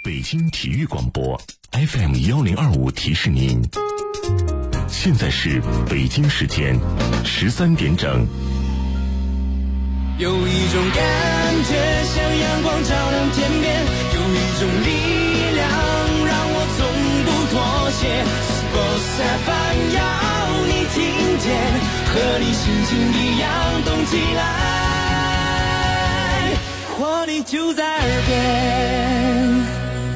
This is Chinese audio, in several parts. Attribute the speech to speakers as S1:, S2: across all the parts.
S1: 北京体育广播 FM1025提示您，现在是北京时间13点整。
S2: 有一种感觉像阳光照亮天边，有一种力量让我从不妥协。Sports FM 要你听见，和你心情一样动起来，活力就在耳边。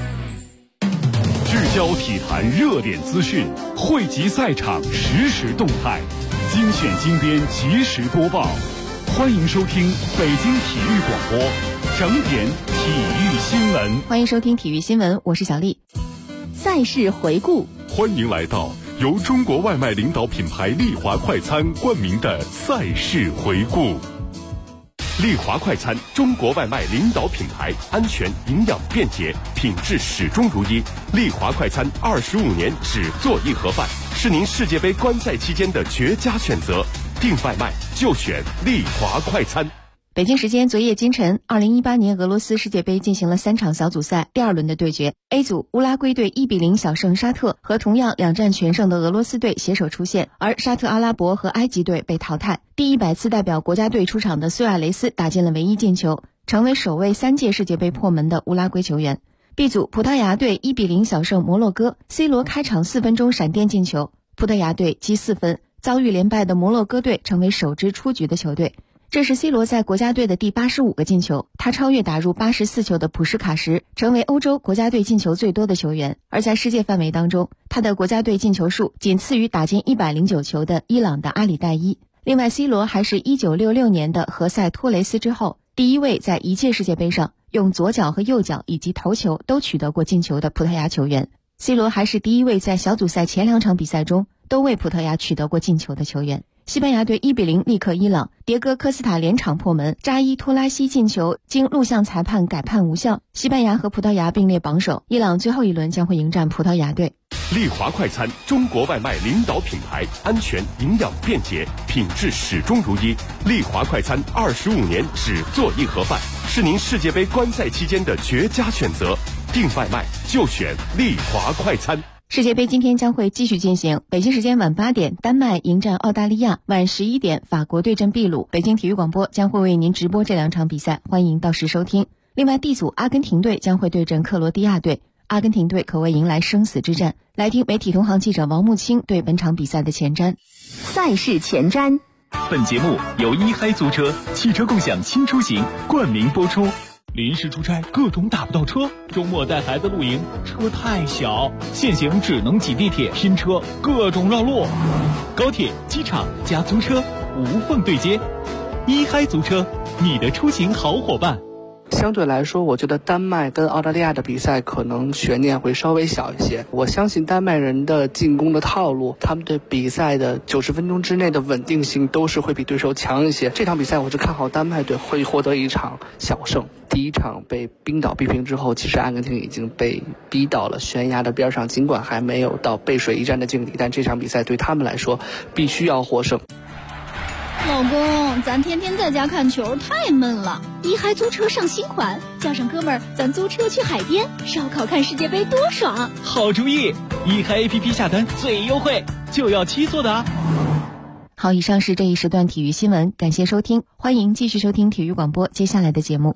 S3: 聚焦体坛热点资讯，汇集赛场实时动态，精选精编及时播报。欢迎收听北京体育广播整点体育新闻。
S4: 欢迎收听体育新闻，我是小丽。赛事回顾，
S1: 欢迎来到由中国外卖领导品牌丽华快餐冠名的赛事回顾。丽华快餐，中国外卖领导品牌，安全、营养、便捷，品质始终如一。丽华快餐25年只做一盒饭，是您世界杯观赛期间的绝佳选择。订外卖就选丽华快餐。
S4: 北京时间昨夜今晨，2018年俄罗斯世界杯进行了3场小组赛第2轮的对决。A 组，乌拉圭队1比0小胜沙特，和同样2战全胜的俄罗斯队携手出线，而沙特阿拉伯和埃及队被淘汰。第100次代表国家队出场的苏亚雷斯打进了唯一进球，成为首位3届世界杯破门的乌拉圭球员。B 组，葡萄牙队1比0小胜摩洛哥，C 罗开场4分钟闪电进球，葡萄牙队积4分。遭遇连败的摩洛哥队成为首支出局的球队，这是 C 罗在国家队的第85个进球，他超越打入84球的普什卡什，成为欧洲国家队进球最多的球员。而在世界范围当中，他的国家队进球数仅次于打进109球的伊朗的阿里代伊。另外 C 罗还是1966年的何塞托雷斯之后第一位在一届世界杯上用左脚和右脚以及头球都取得过进球的葡萄牙球员。C 罗还是第一位在小组赛前2场比赛中都为葡萄牙取得过进球的球员。西班牙队1比0力克伊朗，迭戈科斯塔连场破门，扎伊托拉西进球经录像裁判改判无效，西班牙和葡萄牙并列榜首，伊朗最后一轮将会迎战葡萄牙队。
S1: 丽华快餐，中国外卖领导品牌，安全、营养、便捷，品质始终如一。丽华快餐25年只做一盒饭，是您世界杯观赛期间的绝佳选择。订外卖就选丽华快餐。
S4: 世界杯今天将会继续进行，北京时间晚8点，丹麦迎战澳大利亚，晚11点，法国对阵秘鲁。北京体育广播将会为您直播这2场比赛，欢迎到时收听。另外 D 组，阿根廷队将会对阵克罗地亚队，阿根廷队可谓迎来生死之战。来听媒体同行记者王木清对本场比赛的前瞻。
S5: 赛事前瞻。
S3: 本节目由一嗨租车汽车共享新出行冠名播出。临时出差各种打不到车，周末带孩子露营车太小，现行只能挤地铁拼车，各种绕路。高铁、机场加租车无缝对接，一嗨租车，你的出行好伙伴。
S6: 相对来说，我觉得丹麦跟澳大利亚的比赛可能悬念会稍微小一些。我相信丹麦人的进攻的套路，他们对比赛的90分钟之内的稳定性都是会比对手强一些。这场比赛我是看好丹麦队会获得一场小胜。第1场被冰岛逼平之后，其实阿根廷已经被逼到了悬崖的边上，尽管还没有到背水一战的境地，但这场比赛对他们来说必须要获胜。
S5: 老公，咱天天在家看球太闷了，一嗨租车上新款，叫上哥们儿，咱租车去海边烧烤看世界杯多爽。
S3: 好主意，一嗨 APP 下单最优惠，就要7座的啊。
S4: 好，以上是这一时段体育新闻，感谢收听，欢迎继续收听体育广播接下来的节目。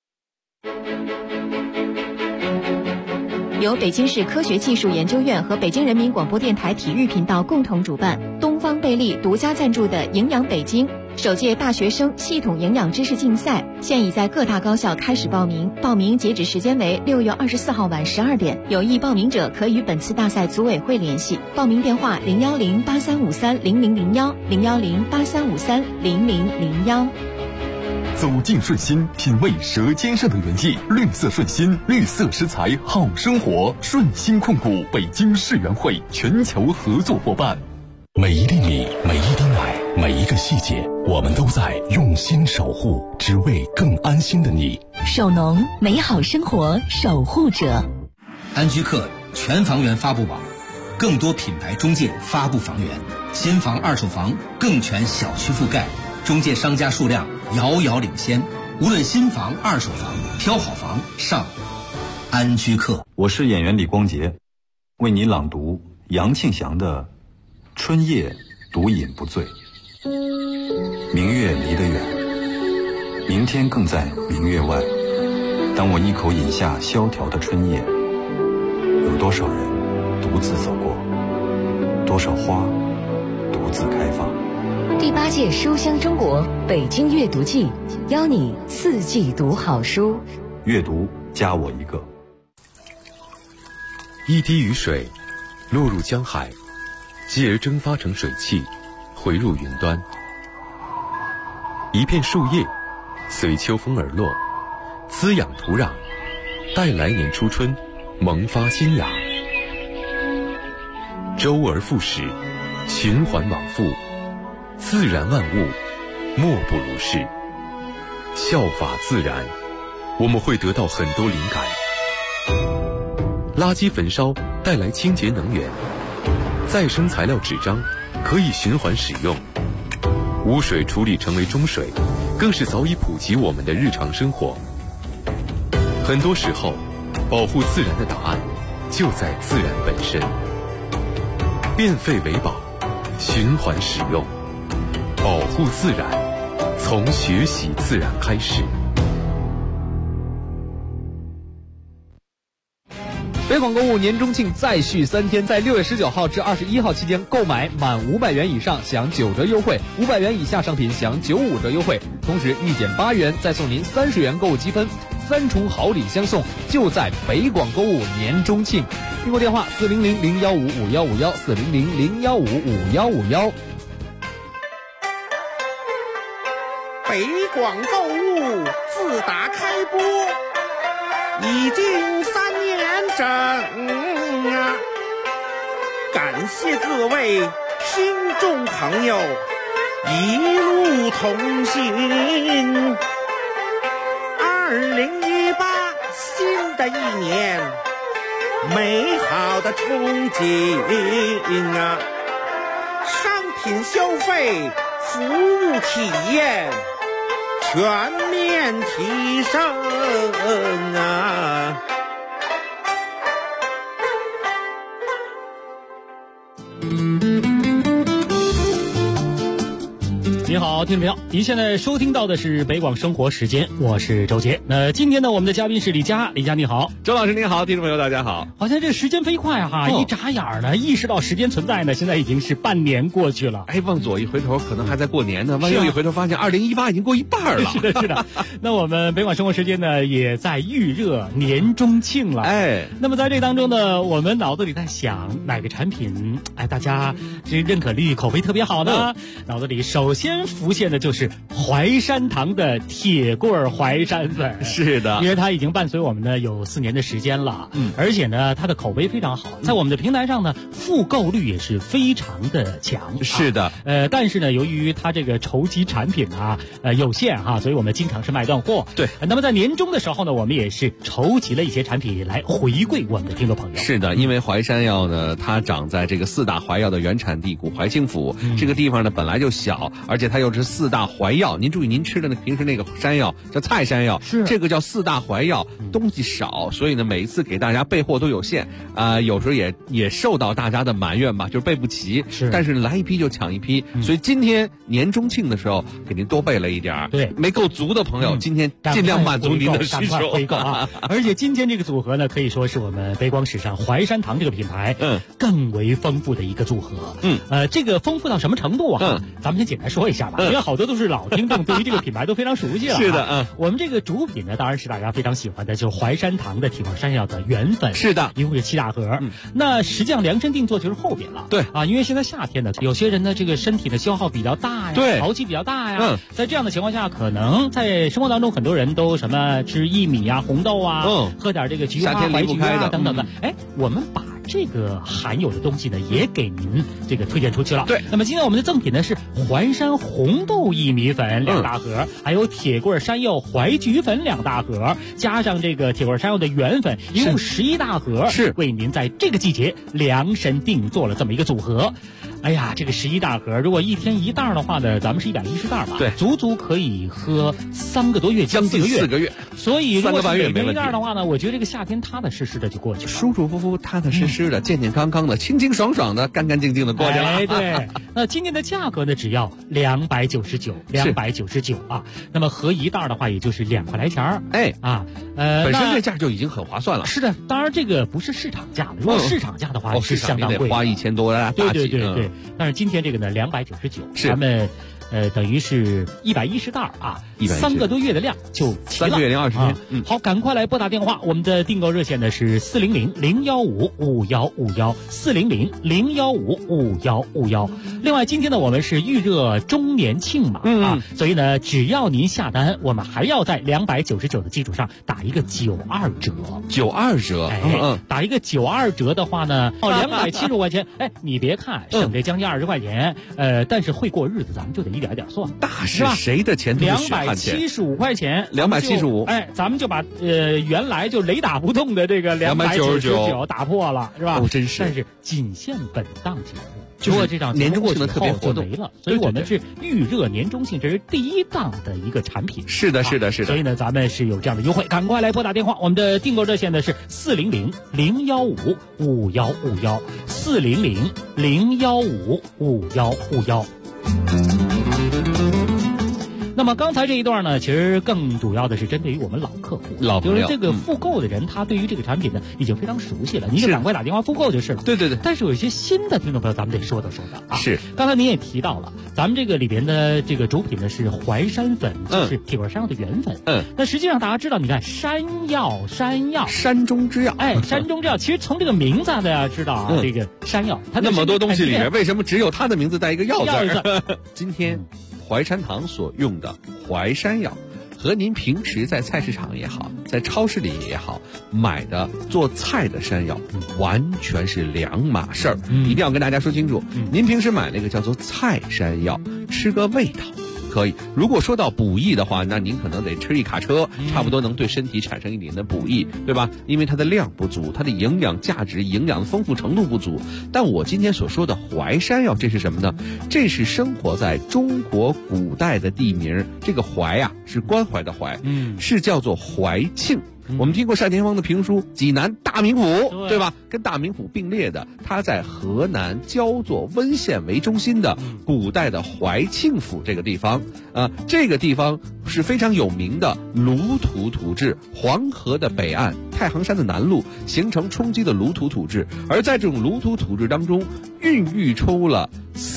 S4: 由北京市科学技术研究院和北京人民广播电台体育频道共同主办，东方贝利独家赞助的营养北京首届大学生系统营养知识竞赛现已在各大高校开始报名，报名截止时间为6月24号晚12点，有意报名者可与本次大赛组委会联系，报名电话01083530001 01083530001。
S1: 走进顺心，品味舌尖上的原意。绿色顺心，绿色食材好生活。顺心控股北京世园会全球合作伙伴。每一粒米，每一滴奶，每一个细节，我们都在用心守护，只为更安心的你。
S5: 首农，美好生活守护者。
S7: 安居客全房源发布网，更多品牌中介发布房源，新房二手房更全小区覆盖，中介商家数量遥遥领先。无论新房二手房，挑好房上安居客。
S8: 我是演员李光洁，为你朗读杨庆祥的《春夜独饮不醉》。明月离得远，明天更在明月外。当我一口饮下萧条的春夜，有多少人独自走过，多少花独自开放。
S9: 第8届书香中国北京阅读季，邀你4季读好书。
S8: 阅读加我一个。
S10: 一滴雨水落入江海，继而蒸发成水汽，回入云端。一片树叶随秋风而落，滋养土壤，待来年初春萌发新芽。周而复始，循环往复，自然万物莫不如是。效法自然，我们会得到很多灵感。垃圾焚烧带来清洁能源，再生材料纸张可以循环使用，污水处理成为中水，更是早已普及我们的日常生活。很多时候，保护自然的答案就在自然本身。变废为宝，循环使用，保护自然，从学习自然开始。
S11: 北广购物年中庆再续3天，在6月19号至21号期间，购买满500元以上享9折优惠，500元以下商品享95折优惠，同时1减8元再送您30元购物积分，3重好礼相送，就在北广购物年中庆。订购电话400-015-5151，400-015-5151。
S12: 北广购物自打开播已经3年整啊！感谢各位听众朋友一路同行。2018新的一年，美好的憧憬啊！商品消费、服务体验全面提升啊！
S13: 你好，听众朋友，您现在收听到的是北广生活时间，我是周杰。那今天呢，我们的嘉宾是李佳，李佳你好。
S14: 周老师您好，听众朋友大家好。
S13: 好像这时间飞快哈，一眨眼呢，意识到时间存在呢，现在已经是半年过去了。
S14: 哎，往左一回头，可能还在过年呢；往右一回头，发现2018已经过一半了。
S13: 是的，是的。那我们北广生活时间呢，也在预热年中庆了。
S14: 哎，
S13: 那么在这当中呢，我们脑子里在想哪个产品，哎，大家这认可率、口碑特别好呢？脑子里首先浮现的就是淮山堂的铁棍淮山粉。
S14: 是的，
S13: 因为它已经伴随我们呢有4年的时间了，而且呢它的口碑非常好，在我们的平台上呢复购率也是非常的强。
S14: 是的，
S13: 但是呢由于它这个筹集产品啊有限哈，所以我们经常是卖断货。
S14: 对，
S13: 那么在年终的时候呢，我们也是筹集了一些产品来回馈我们的听众朋友。
S14: 是的，因为淮山药呢，它长在这个4大淮药的原产地古淮清府，这个地方呢本来就小，而且它又是4大淮药。您注意，您吃的平时那个山药叫菜山药，
S13: 是
S14: 这个叫4大淮药，东西少，所以呢每一次给大家备货都有限，有时候也受到大家的埋怨吧，就是备不齐。
S13: 是，
S14: 但是来一批就抢一批，所以今天年中庆的时候给您多备了一点。
S13: 对，
S14: 没够足的朋友，今天尽量满足您的需求。
S13: 回购啊！而且今天这个组合呢，可以说是我们北广史上淮山堂这个品牌更为丰富的一个组合。这个丰富到什么程度啊？咱们先简单说一下吧，因为好多都是老听众，对于这个品牌都非常熟悉了。
S14: 是的，
S13: 我们这个主品呢，当然是大家非常喜欢的，就是淮山堂的铁棍山药的原粉。
S14: 是的，
S13: 一共是7大盒。那实际上量身定做就是后边了。
S14: 对
S13: 啊，因为现在夏天呢，有些人呢这个身体的消耗比较大呀，
S14: 对，
S13: 潮气比较大呀。在这样的情况下，可能在生活当中很多人都什么吃薏米啊、红豆啊，喝点这个菊花、白菊啊等等的。哎，我们把这个含有的东西呢，也给您这个推荐出去了。
S14: 对，
S13: 那么今天我们的赠品呢是淮山红豆薏米粉2大盒，还有铁棍山药淮菊粉2大盒，加上这个铁棍山药的原粉，一共11大盒，
S14: 是
S13: 为您在这个季节量身定做了这么一个组合。 哎呀，这个11大盒，如果一天1袋的话呢，咱们是110袋吧？
S14: 对，
S13: 足足可以喝3个多月，
S14: 将近4个月。
S13: 所以如果是每天1袋
S14: 的
S13: 话呢，我觉得这个夏天踏踏实实的就过去了，
S14: 舒舒服服、踏踏实实的、健健康康的、清清爽爽的、干干净净的过去了。
S13: 哎，对。那今年的价格呢，只要299啊。那么合1袋的话，也就是2块来钱儿。
S14: 哎
S13: 啊，
S14: 本身这价就已经很划算了。
S13: 是的，当然这个不是市场价了，如果市场价的话是相当贵的，
S14: 花1000多大几。
S13: 对。但是今天这个呢，299，咱们等于是110袋啊，3个多月的量就齐了。3
S14: 个月零20天。
S13: 好，赶快来拨打电话，我们的订购热线呢是400-015-5151，400-015-5151。另外，今天呢我们是预热周年庆嘛，所以呢只要您下单，我们还要在299的基础上打一个92折。
S14: 92折，
S13: 打一个92折的话呢，275块钱，哎，你别看省这将近20块钱，但是会过日子，咱们就得一点点算，
S14: 大是谁的钱都是血汗钱。
S13: 275块钱
S14: ，275，
S13: 哎，咱们就把原来就雷打不动的这个299打破了，是吧？
S14: 哦，真是。
S13: 但是仅限本档节目。如果这档
S14: 年终性的特别活动
S13: 没了，所以我们是预热年终庆，这是第1档的一个产品。
S14: 是的。
S13: 所以呢，咱们是有这样的优惠，赶快来拨打电话。我们的订购热线呢是400-015-5151，400-015-5151。那么刚才这一段呢，其实更主要的是针对于我们老客户，就是这个复购的人，他对于这个产品呢已经非常熟悉了，你就赶快打电话复购就是了。
S14: 对。
S13: 但是有一些新的听众朋友，咱们得说道啊。
S14: 是。
S13: 刚才您也提到了，咱们这个里边的这个主品呢是淮山粉，就是铁棍山药的原粉。那实际上大家知道，你看山药，
S14: 山中之药，
S13: 哎，山中之药，其实从这个名字大家知道啊，这个山药，它
S14: 那么多东西里面，为什么只有它的名字带一个药字？今天淮山堂所用的淮山药，和您平时在菜市场也好，在超市里也好买的做菜的山药，完全是两码事儿。一定要跟大家说清楚，您平时买那个叫做菜山药，吃个味道可以。如果说到补益的话，那您可能得吃一卡车，差不多能对身体产生一点的补益，对吧？因为它的量不足，它的营养价值、营养的丰富程度不足。但我今天所说的淮山药，这是什么呢？这是生活在中国古代的地名，这个淮啊是关怀的淮，是叫做淮庆。我们听过单田芳的评书《济南大名府》，对吧？跟大名府并列的，它在河南焦作温县为中心的古代的淮庆府这个地方，这个地方是非常有名的鲁土土质，黄河的北岸，太行山的南麓形成冲积的鲁土土质，而在这种鲁土土质当中，孕育出了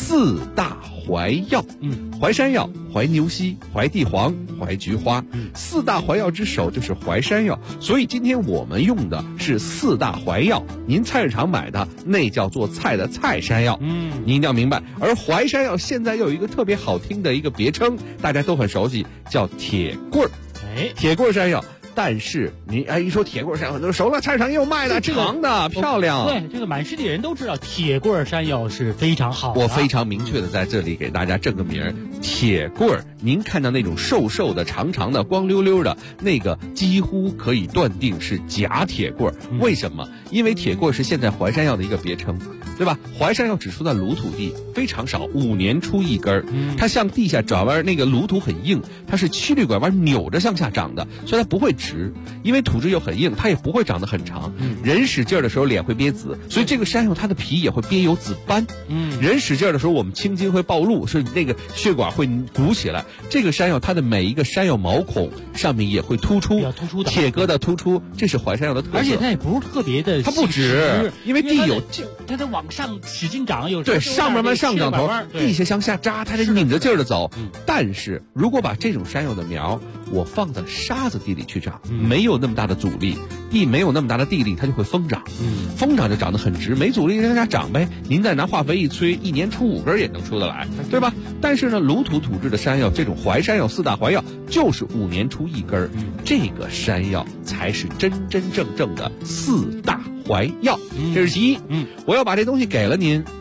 S14: 4大淮药，淮山药、淮牛膝、淮地黄、淮菊花，4大淮药之首就是淮山药。所以今天我们用的是4大淮药，您菜市场买的那叫做菜的菜山药，您一定要明白。而淮山药现在又有一个特别好听的一个别称，大家都很熟悉，叫铁棍儿。铁棍儿山药。但是您一说铁棍山药，很多人熟了，菜市场也有卖的，长的漂亮。
S13: 对，这个满世界人都知道铁棍山药是非常好的。
S14: 我非常明确的在这里给大家正个名儿，铁棍儿。您看到那种瘦瘦的、长长的、光溜溜的那个，几乎可以断定是假铁棍儿。为什么？因为铁棍儿是现在淮山药的一个别称，对吧？淮山药只出在鲁土地，非常少，5年出一根儿。它向地下转弯，那个鲁土很硬，它是曲率拐弯扭着向下长的，所以它不会直，因为土质又很硬，它也不会长得很长。人使劲儿的时候脸会憋紫，所以这个山药它的皮也会憋有紫斑。人使劲儿的时候，我们青筋会暴露，所以那个血管会鼓起来。这个山药它的每一个山药毛孔上面也会突出，铁疙瘩突出，这是淮山药的特色。
S13: 而且它也不是特别的，
S14: 它不直，因为地有
S13: 它得往上使劲长，有时
S14: 候对上面慢上涨头，地下向下扎，它得拧着劲儿的走。但是如果把这种山药的苗我放在沙子地里去长，没有那么大的阻力，地没有那么大的地力，它就会疯长。疯长就长得很直，没阻力让它长呗。您再拿化肥一催，1年出5根也能出得来，对吧？但是呢，鲁土土质的山药，这种淮山药4大淮药，就是5年出1根，这个山药才是真真正正的4大淮药。这是其一。我要把这东西给了您，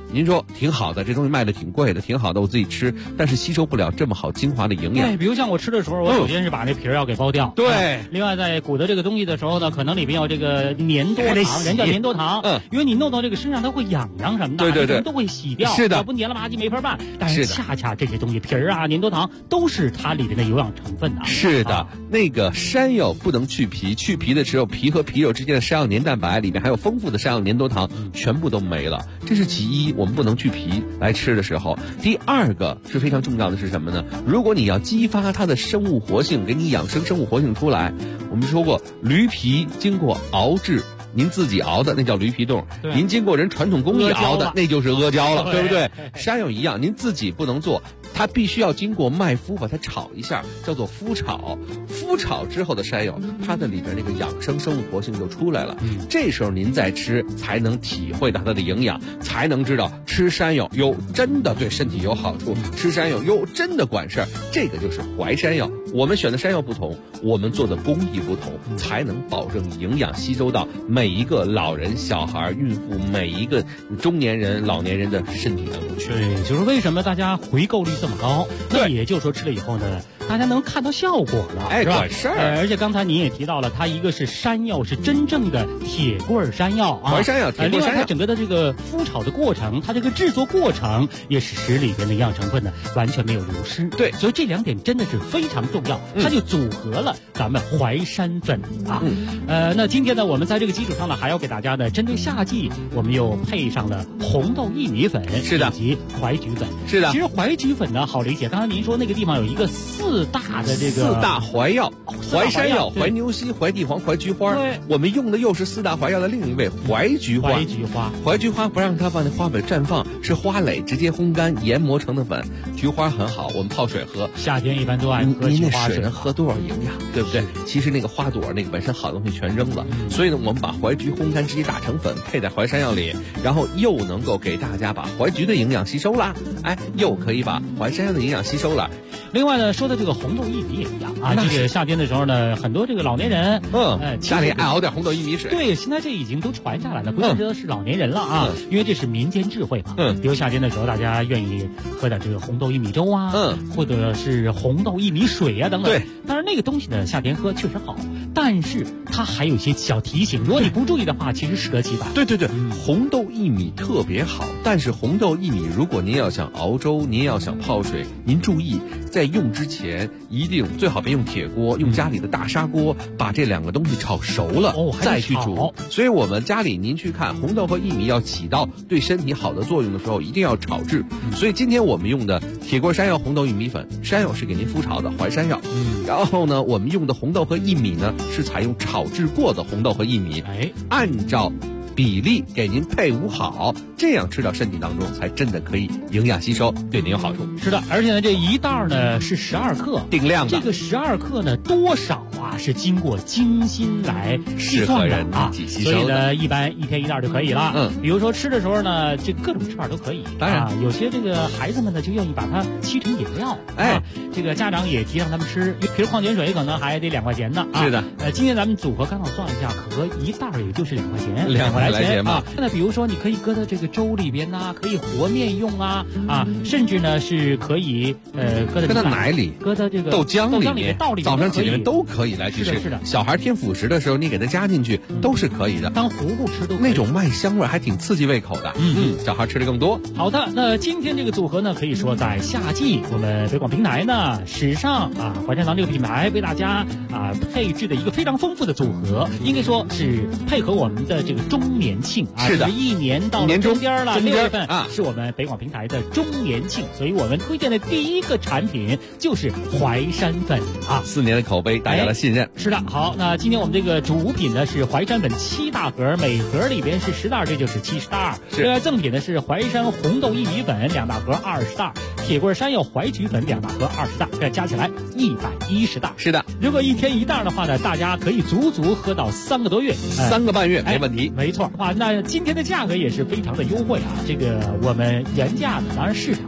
S14: 您说挺好的，这东西卖的挺贵的，挺好的，我自己吃，但是吸收不了这么好精华的营养。
S13: 对，比如像我吃的时候，我首先是把那皮儿要给剥掉。
S14: 对，
S13: 另外在鼓捣这个东西的时候呢，可能里边有这个粘多糖，人叫粘多糖。因为你弄到这个身上，它会痒痒什么的，
S14: 对，
S13: 都会洗掉。
S14: 是的，
S13: 要不黏了吧唧没法办。但是恰恰这些东西，皮儿啊、粘多糖都是它里边的有氧成分啊。
S14: 是的，那个山药不能去皮，去皮的时候，皮和皮肉之间的山药黏蛋白里面还有丰富的山药粘多糖，全部都没了。这是其一，我们不能去皮来吃的时候。第二个是非常重要的是什么呢？如果你要激发它的生物活性，给你养生生物活性出来，我们说过驴皮经过熬制，您自己熬的那叫驴皮冻，您经过人传统工艺熬的那就是阿胶了，对不对？山药一样，您自己不能做，它必须要经过麦麸把它炒一下，叫做麸炒。麸炒之后的山药，它的里边那个养生生物活性就出来了。这时候您再吃，才能体会到它的营养，才能知道吃山药哟真的对身体有好处，吃山药哟真的管事儿。这个就是淮山药。我们选的山药不同，我们做的工艺不同，才能保证营养吸收到每一个老人、小孩、孕妇，每一个中年人、老年人的身体当中去。
S13: 对，就是为什么大家回购率这么高？那也就是说吃了以后呢，大家能看到效果了，
S14: 哎，管事儿。
S13: 而且刚才您也提到了，它一个是山药，是真正的铁棍山药啊，
S14: 淮山药、铁棍山药。
S13: 另外，它整个的这个麸炒的过程，它这个制作过程也使里边的营养成分呢完全没有流失。
S14: 对，
S13: 所以这两点真的是非常重要，它就组合了咱们淮山粉啊。那今天呢，我们在这个基础上呢，还要给大家呢，针对夏季，我们又配上了红豆薏米粉，
S14: 是的，
S13: 以及淮菊粉，
S14: 是的。
S13: 其实淮菊粉呢好理解，刚才您说那个地方有一个四大
S14: 淮药，淮山药、淮牛膝、淮地黄、淮菊花。对，我们用的又是四大淮药的另一味淮菊花。淮菊花不让它放在花本绽放，是花蕾直接烘干研磨成的粉。菊花很好，我们泡水喝。
S13: 夏天一般都爱喝菊花水。
S14: 您那水能喝多少营养，对不对？其实那个花朵那个本身好东西全扔了，所以呢，我们把淮菊烘干直接打成粉，配在淮山药里，然后又能够给大家把淮菊的营养吸收了，哎，又可以把淮山药的营养吸收了。
S13: 另外呢，说的这个红豆薏米也一样啊，这个夏天的时候呢，很多这个老年人，
S14: 家里爱熬点红豆薏米水。
S13: 对，现在这已经都传下来了，不见得是老年人了啊，因为这是民间智慧嘛。比如夏天的时候，大家愿意喝点这个红豆薏米粥啊，或者是红豆薏米水啊等等。对，当然那个东西呢，夏天喝确实好，但是它还有一些小提醒，如果你不注意的话，其实适得其反。
S14: 对，红豆薏米特别好，但是红豆薏米，如果您要想熬粥，您要想泡水，您注意在用之前一定最好别用铁锅，用家里的大砂锅，把这两个东西炒熟了，再去煮。所以我们家里您去看红豆和薏米要起到对身体好的作用的时候，一定要炒制。所以今天我们用的铁锅山药红豆薏米粉，山药是给您麸炒的淮山药，然后呢，我们用的红豆和薏米呢是采用炒制过的红豆和薏米，按照比例给您配伍好，这样吃到身体当中才真的可以营养吸收，对您有好处。
S13: 是的，而且呢，这一袋呢是12克，
S14: 定量的。
S13: 这个12克呢，多少啊是经过精心来计算的啊，所以呢，一般一天一袋就可以了。比如说吃的时候呢，这各种吃法都可以。
S14: 当然，
S13: 有些这个孩子们呢就愿意把它沏成饮料，这个家长也提倡他们吃，比如矿泉水可能还得2块钱呢。
S14: 是的，
S13: 今天咱们组合刚好算了一下，可合一袋也就是2块钱
S14: ，2块钱
S13: 啊。那比如说，你可以搁到这个粥里边呐，可以和面用啊，甚至呢是可以搁到
S14: 奶里，
S13: 搁到这个
S14: 豆浆里面，早上起来都可以来去吃。
S13: 是的，
S14: 小孩添辅食的时候，你给它加进去都是可以的，
S13: 当糊糊吃都可以。
S14: 那种麦香味还挺刺激胃口的。小孩吃的更多。
S13: 好的，那今天这个组合呢，可以说在夏季，我们北广平台呢史上淮山堂这个品牌为大家配置的一个非常丰富的组合，应该说是配合我们的这个周年庆啊。
S14: 是的，
S13: 一年到了中间了，6月份
S14: 啊，
S13: 是我们北广平台的周年庆，所以我们推荐的第一个产品就是淮山粉啊
S14: ，4年的口碑，大家的信任。
S13: 是的，好，那今天我们这个主品呢是淮山粉7大盒，每盒里边是10袋，这就是70袋。另外赠品呢是淮山红豆薏米粉2大盒20袋，铁棍山药淮菊粉2大盒20袋，这加起来110袋。
S14: 是的，
S13: 如果一天1袋的话呢，大家可以足足喝到3个多月
S14: ，3个半月没问题。
S13: 没错啊，那今天的价格也是非常的优惠啊，这个我们原价呢，当然市场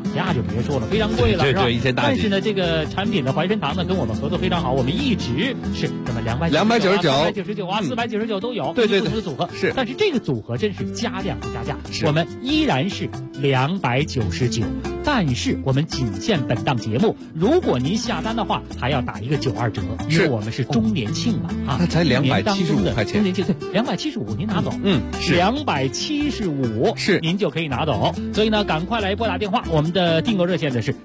S13: 价就别说了，非常贵了，是吧？
S14: 对，一千大几。
S13: 但是呢，这个产品的怀参堂呢，跟我们合作非常好，我们一直是这么299、399啊、499都有，
S14: 对，
S13: 不同的组合
S14: 是。
S13: 但是这个组合真是加量不加价，我们依然是299，但是我们仅限本档节目，如果您下单的话，还要打一个92折，因为我们是周年庆嘛啊，
S14: 那才275块钱，
S13: 周年庆对，275您拿走，
S14: 是
S13: 275是您就可以拿走，所以呢，赶快来拨打电话，我们的订购热线呢是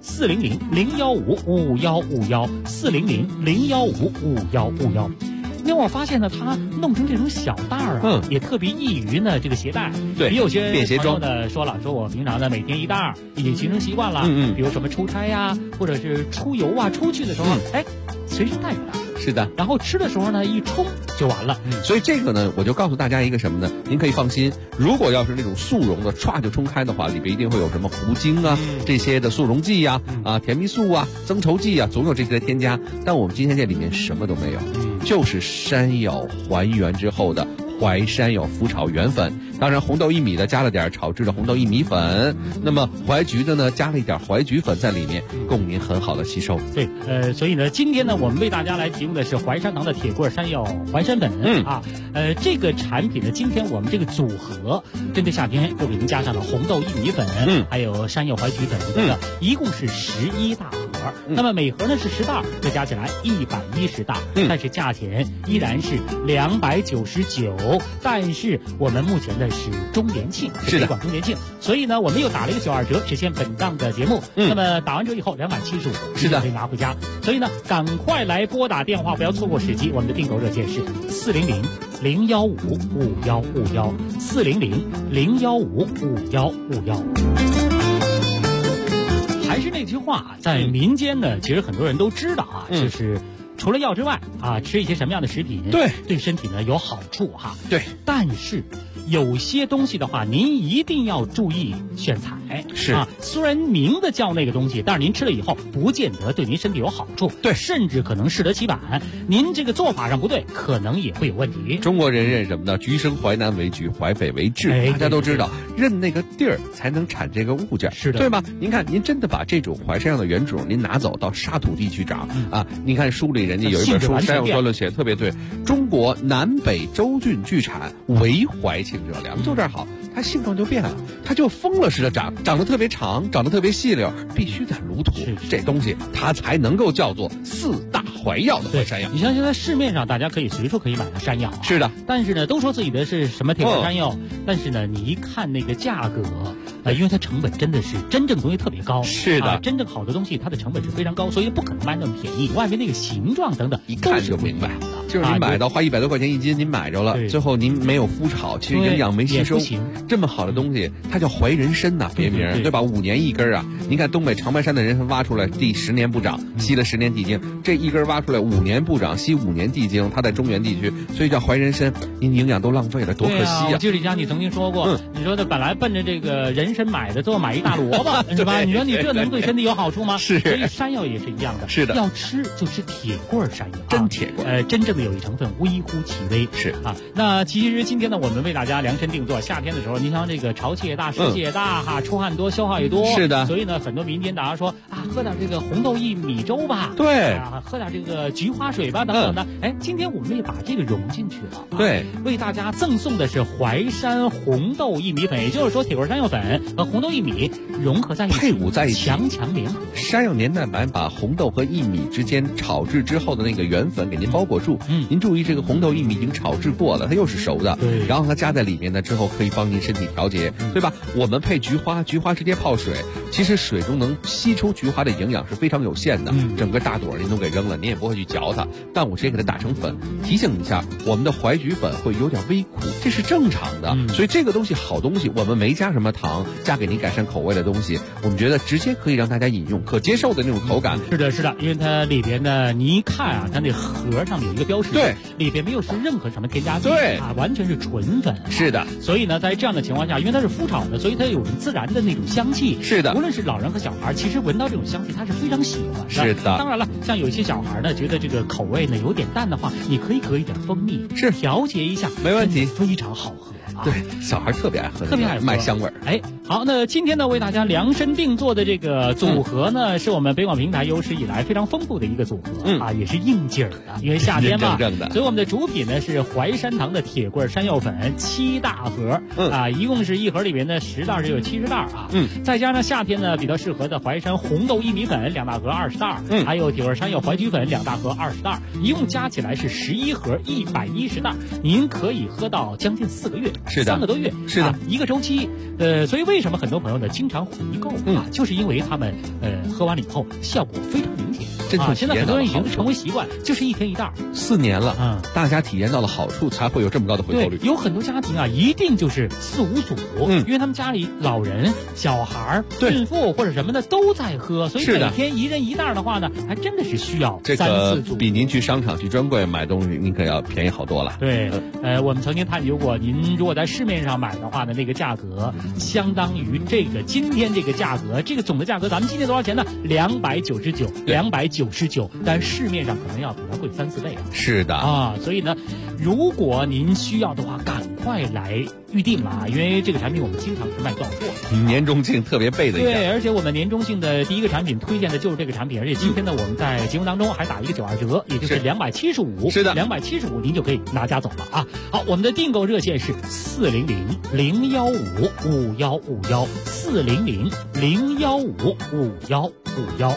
S13: 400-015-5151，400-015-5151。因为我发现呢，它弄成这种小袋儿啊，也特别易于呢这个携带。
S14: 对，
S13: 比有些
S14: 便携装
S13: 呢说了，说我平常呢每天一袋儿，已经形成习惯了。比如什么出差呀，或者是出游啊，出去的时候，随身带着它。
S14: 是的，
S13: 然后吃的时候呢，一冲就完了。
S14: 所以这个呢，我就告诉大家一个什么呢？您可以放心，如果要是那种速溶的，歘就冲开的话，里边一定会有什么糊精啊、这些的速溶剂呀、甜蜜素啊、增稠剂啊，总有这些添加。但我们今天这里面什么都没有，就是山药还原之后的淮山药麸炒原粉。当然红豆薏米的加了点炒制的红豆薏米粉，那么淮菊的呢加了一点淮菊粉在里面，供您很好的吸收。
S13: 对，所以呢，今天呢，我们为大家来提供的是淮山堂的铁棍山药淮山粉这个产品呢，今天我们这个组合针对夏天又给您加上了红豆薏米粉，还有山药淮菊粉等等，一共是11大盒。那么每盒呢是10袋，这加起来110袋，但是价钱依然是299，但是我们目前的是周年庆，是北广周年庆，所以呢我们又打了一个92折，实现本档的节目。那么打完折以后275，
S14: 是的，
S13: 可以拿回家。所以呢，赶快来拨打电话，不要错过时机。我们的订购热线是400-015-5151，400-015-5151。还是那句话，在民间呢，其实很多人都知道啊，就是除了药之外啊，吃一些什么样的食品对身体呢有好处哈。
S14: 对，
S13: 但是有些东西的话，您一定要注意选材。
S14: 是
S13: 啊，虽然名字叫那个东西，但是您吃了以后，不见得对您身体有好处。
S14: 对，
S13: 甚至可能适得其反。您这个做法上不对，可能也会有问题。
S14: 中国人认什么呢？橘生淮南为橘，淮北为枳。大家都知道，认那个地儿才能产这个物件，
S13: 是的，
S14: 对吧？您看，您真的把这种淮山药的原种，您拿走到沙土地去长啊！您看书里人家有一本书《山药专论》写的特别对，中国南北州郡巨产，唯淮庆者良，就这儿好。它性状就变了，它就疯了似的长得特别长，长得特别细溜，必须在炉土，这东西它才能够叫做4大淮药的淮山药。
S13: 你像现在市面上大家可以随处可以买到山药，
S14: 是的，
S13: 但是呢，都说自己的是什么铁棍山药，但是呢，你一看那个价格，因为它成本真的是真正东西特别高，
S14: 是的，
S13: 真正好的东西它的成本是非常高，所以不可能卖那么便宜。外面那个形状等等，
S14: 一看就明白。就是您买到花100多块钱一斤，您买着了，最后您没有麸炒，其实营养没吸收。这么好的东西，它叫淮人参呐，别名对吧？5年一根啊！您看东北长白山的人参挖出来，第10年不长，吸了10年地精，这一根挖出来5年不长，吸5年地精，它在中原地区，所以叫淮人参。您营养都浪费了，多可惜啊！
S13: 我记得李佳，你曾经说过，你说的本来奔着这个人参买的，最后买一大萝卜，是吧？你说你这能对身体有好处吗？
S14: 是。
S13: 所以山药也是一样的，
S14: 是的，
S13: 要吃就吃铁棍山药，
S14: 真铁棍，
S13: 真正的有益成分微乎其微，
S14: 是啊。
S13: 那其实今天呢，我们为大家量身定做，夏天的时候，你像这个潮气也大，湿气也大哈，出汗多，消耗也多，
S14: 是的。
S13: 所以呢，很多民间大家说啊，喝点这个红豆薏米粥吧，
S14: 对，
S13: 喝点这个菊花水吧，等等的。今天我们也把这个融进去了，
S14: 对，
S13: 为大家赠送的是淮山红豆薏米粉，也就是说铁棍山药粉和红豆薏米融合在一起，
S14: 配伍在一起，
S13: 强联合。
S14: 山药年蛋白把红豆和薏米之间炒制之后的那个原粉给您包裹住，您注意这个红豆薏米已经炒制过了，它又是熟的，
S13: 对，
S14: 然后它加在里面呢之后可以帮您身体调节，对吧？我们配菊花直接泡水，其实水中能吸出菊花的营养是非常有限的，整个大朵您都给扔了，您也不会去嚼它，但我直接给它打成粉。提醒一下，我们的淮菊粉会有点微苦，这是正常的，所以这个东西好东西，我们没加什么糖，加给您改善口味的东西，我们觉得直接可以让大家饮用，可接受的那种口感。
S13: 是的，是的，因为它里边呢，你一看啊，它那盒上面有一个标识，
S14: 对，
S13: 里边没有是任何什么添加剂，
S14: 对
S13: 啊，完全是纯粉，
S14: 是的。
S13: 所以呢，在这样的情况下，因为它是麸炒的，所以它有自然的那种香气，
S14: 是的。
S13: 无论是老人和小孩，其实闻到这种香气，他是非常喜欢的。
S14: 是的。
S13: 当然了，像有些小孩呢，觉得这个口味呢有点淡的话，你可以搁一点蜂蜜，
S14: 是
S13: 调节一下，
S14: 没问题，
S13: 非常好喝。 啊。
S14: 对，小孩特别爱喝，
S13: 特别爱喝
S14: 麦香味儿。
S13: 哎，好，那今天呢，为大家量身定做的这个组合呢，是我们北广平台有史以来非常丰富的一个组合啊，也是应景的，因为夏天嘛，所以我们的主品呢是淮山堂的铁棍山药粉7大盒，啊，一共是一盒里面的10袋就有70袋啊，再加上夏天呢比较适合的淮山红豆薏米粉2大盒20袋，还有铁棍山药淮曲粉2大盒20袋，一共加起来是11盒110袋，您可以喝到将近4个月，
S14: 是的，
S13: 3个多月，
S14: 是的，
S13: 一个周期。所以为什么很多朋友呢经常回购啊，就是因为他们喝完了以后效果非常明显。现在很多人已经成为习惯，就是1天1袋
S14: ，4年了，大家体验到了好处，才会有这么高的回购率。
S13: 有很多家庭啊，一定就是4、5组，因为他们家里老人、小孩、孕妇或者什么的都在喝，所以每天1人1袋的话呢，还真的是需要3、4组。
S14: 比您去商场去专柜买东西，您可要便宜好多了。
S13: 对，我们曾经探究过，您如果在市面上买的话呢，那个价格相当于这个今天这个价格，这个总的价格，咱们今天多少钱呢？299，但市面上可能要比它贵3、4倍啊。
S14: 是的
S13: 啊，所以呢，如果您需要的话，赶快来预定啊，因为这个产品我们经常是卖断货。
S14: 年终庆特别备的一下。
S13: 对，而且我们年终庆的第一个产品推荐的就是这个产品，而且今天呢，我们在节目当中还打一个92折，也就是275。
S14: 是的
S13: ，275您就可以拿家走了啊。好，我们的订购热线是400-015-5151，400-015-5151。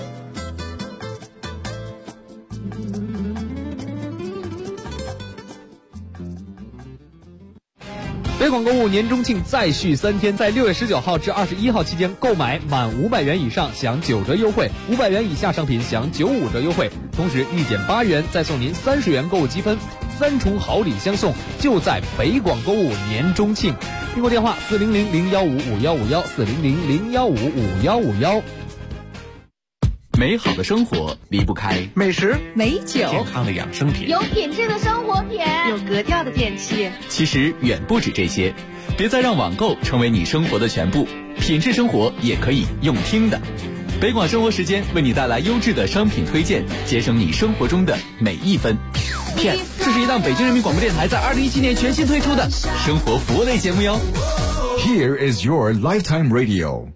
S11: 北广购物年终庆再续3天，在6月19号至21号期间，购买满500元以上享9折优惠，500元以下商品享95折优惠，同时1减8元再送您30元购物积分，3重好礼相送，就在北广购物年终庆。订购电话400-015-5151，400-015-5151。
S3: 美好的生活离不开
S15: 美食、
S16: 美酒、
S3: 健康的养生品，
S17: 有品质的生活品，
S16: 有格调的电器。
S3: 其实远不止这些，别再让网购成为你生活的全部，品质生活也可以用听的。北广生活时间为你带来优质的商品推荐，节省你生活中的每一分。Yes， 这是一档北京人民广播电台在2017年全新推出的生活服务类节目哟。
S18: Here is your lifetime radio。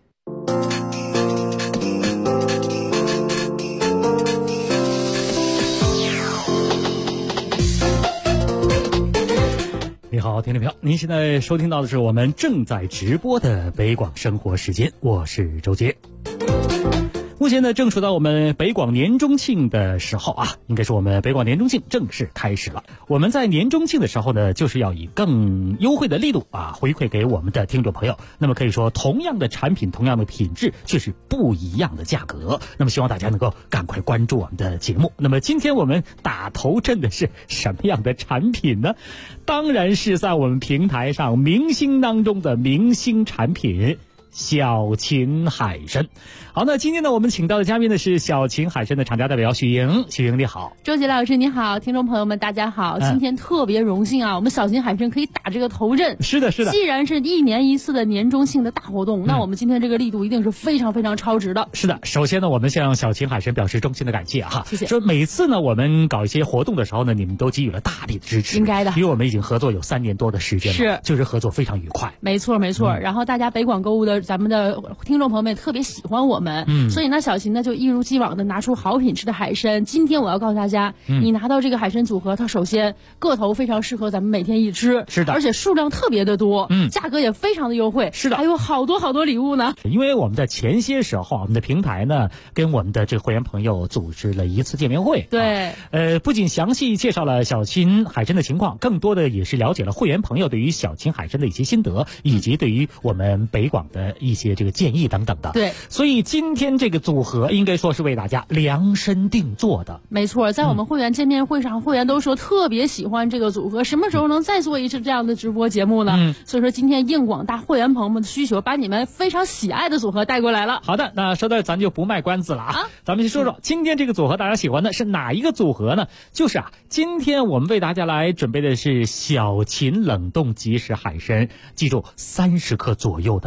S13: 你好，听众朋友，您现在收听到的是我们正在直播的北广生活时间，我是周杰。目前呢，正处到我们北广年终庆的时候啊，应该说我们北广年终庆正式开始了。我们在年终庆的时候呢，就是要以更优惠的力度啊，回馈给我们的听众朋友。那么可以说，同样的产品，同样的品质，却是不一样的价格。那么希望大家能够赶快关注我们的节目。那么今天我们打头阵的是什么样的产品呢？当然是在我们平台上明星当中的明星产品。小秦海参。好，那今天呢，我们请到的嘉宾呢是小秦海参的厂家代表许莹。许莹你好。
S19: 周杰老师你好，听众朋友们大家好，今天特别荣幸啊，我们小秦海参可以打这个头阵。
S13: 是的，是的。
S19: 既然是1年1次的年终庆的大活动，那我们今天这个力度一定是非常非常超值的。
S13: 是的，首先呢，我们向小秦海参表示衷心的感谢哈。
S19: 谢谢。
S13: 说每次呢，我们搞一些活动的时候呢，你们都给予了大力的支持。
S19: 应该的。
S13: 因为我们已经合作有3年多的时间了，
S19: 是，
S13: 就是合作非常愉快。
S19: 没错，没错。然后大家北广购物的咱们的听众朋友们也特别喜欢我们，所以呢，小秦呢就一如既往的拿出好品质的海参。今天我要告诉大家，你拿到这个海参组合，它首先个头非常适合咱们每天一吃，
S13: 是的，
S19: 而且数量特别的多，价格也非常的优惠，
S13: 是的，
S19: 还有好多好多礼物呢。
S13: 因为我们在前些时候，我们的平台呢跟我们的这个会员朋友组织了一次见面会，
S19: 对，
S13: 不仅详细介绍了小秦海参的情况，更多的也是了解了会员朋友对于小秦海参的一些心得，以及对于我们北广的一些这个建议等等的。
S19: 对，
S13: 所以今天这个组合应该说是为大家量身定做的。
S19: 没错，在我们会员见面会上，会员都说特别喜欢这个组合，什么时候能再做一次这样的直播节目呢？所以说今天应广大会员朋友们的需求，把你们非常喜爱的组合带过来了。
S13: 好的，那说到咱就不卖关子了啊，咱们先说说今天这个组合大家喜欢的是哪一个组合呢？就是今天我们为大家来准备的是小秦冷冻即食海参，记住30克左右的大小。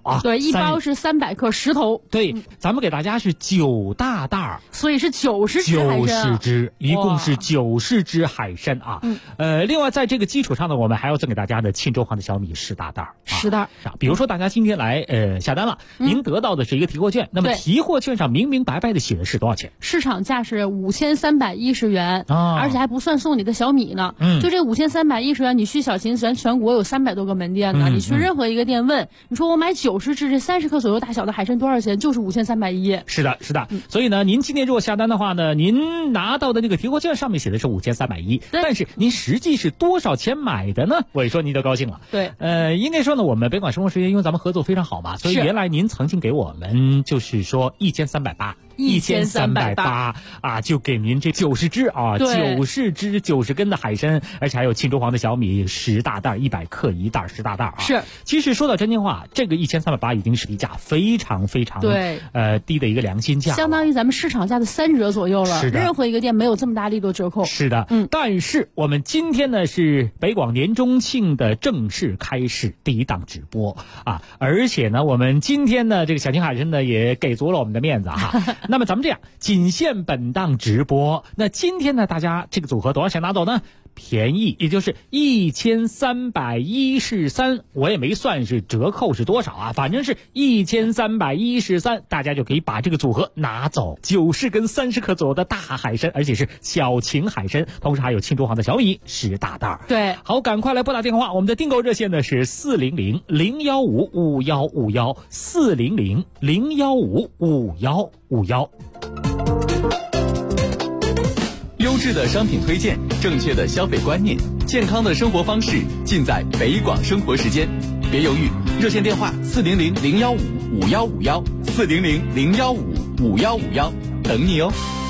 S13: 啊。
S19: 对，一包是300克10头。
S13: 对，咱们给大家是9大袋儿，
S19: 所以是90只海参
S13: 90只，一共是90只海参啊。另外在这个基础上呢，我们还要赠给大家的沁州黄的小米10大袋
S19: 10袋。
S13: 比如说大家今天来下单了，您得到的是一个提货券，那么提货券上明明白白的写的是多少钱？
S19: 市场价是5310元，而且还不算送你的小米呢。就这5310元，你去小秦咱全国有300多个门店呢，你去任何一个店问，你说我买90只这30克左右大小的海参多少钱？就是5310。
S13: 是的，是的。所以呢，您今天如果下单的话呢，您拿到的那个提货券上面写的是5310，但是您实际是多少钱买的呢？我一说您就高兴了。
S19: 对，
S13: 应该说呢，我们北广生活时间因为咱们合作非常好嘛，所以原来您曾经给我们就是说1380啊，就给您这90只啊，90只90根的海参，而且还有沁州黄的小米10大袋，100克一袋10大袋啊。
S19: 是，
S13: 其实说到真心话，这个1380已经是一价非常非常低的一个良心价，
S19: 相当于咱们市场价的3折左右了。
S13: 是的，
S19: 任何一个店没有这么大力度折扣。
S13: 是的，但是我们今天呢是北广年中庆的正式开始第一档直播啊，而且呢我们今天呢这个小秦海参呢也给足了我们的面子哈。那么咱们这样，仅限本档直播。那今天呢，大家这个组合多少钱拿走呢？便宜，也就是1313，我也没算是折扣是多少啊，反正是1313，大家就可以把这个组合拿走。90根30克左右的大海参，而且是小秦海参，同时还有沁州黄的小米10大袋。
S19: 对，
S13: 好，赶快来拨打电话，我们的订购热线呢是400-015-5151，400-015-5151。
S3: 优质的商品推荐，正确的消费观念，健康的生活方式，尽在北广生活时间。别犹豫，热线电话400-015-5151，400-015-5151，等你哦。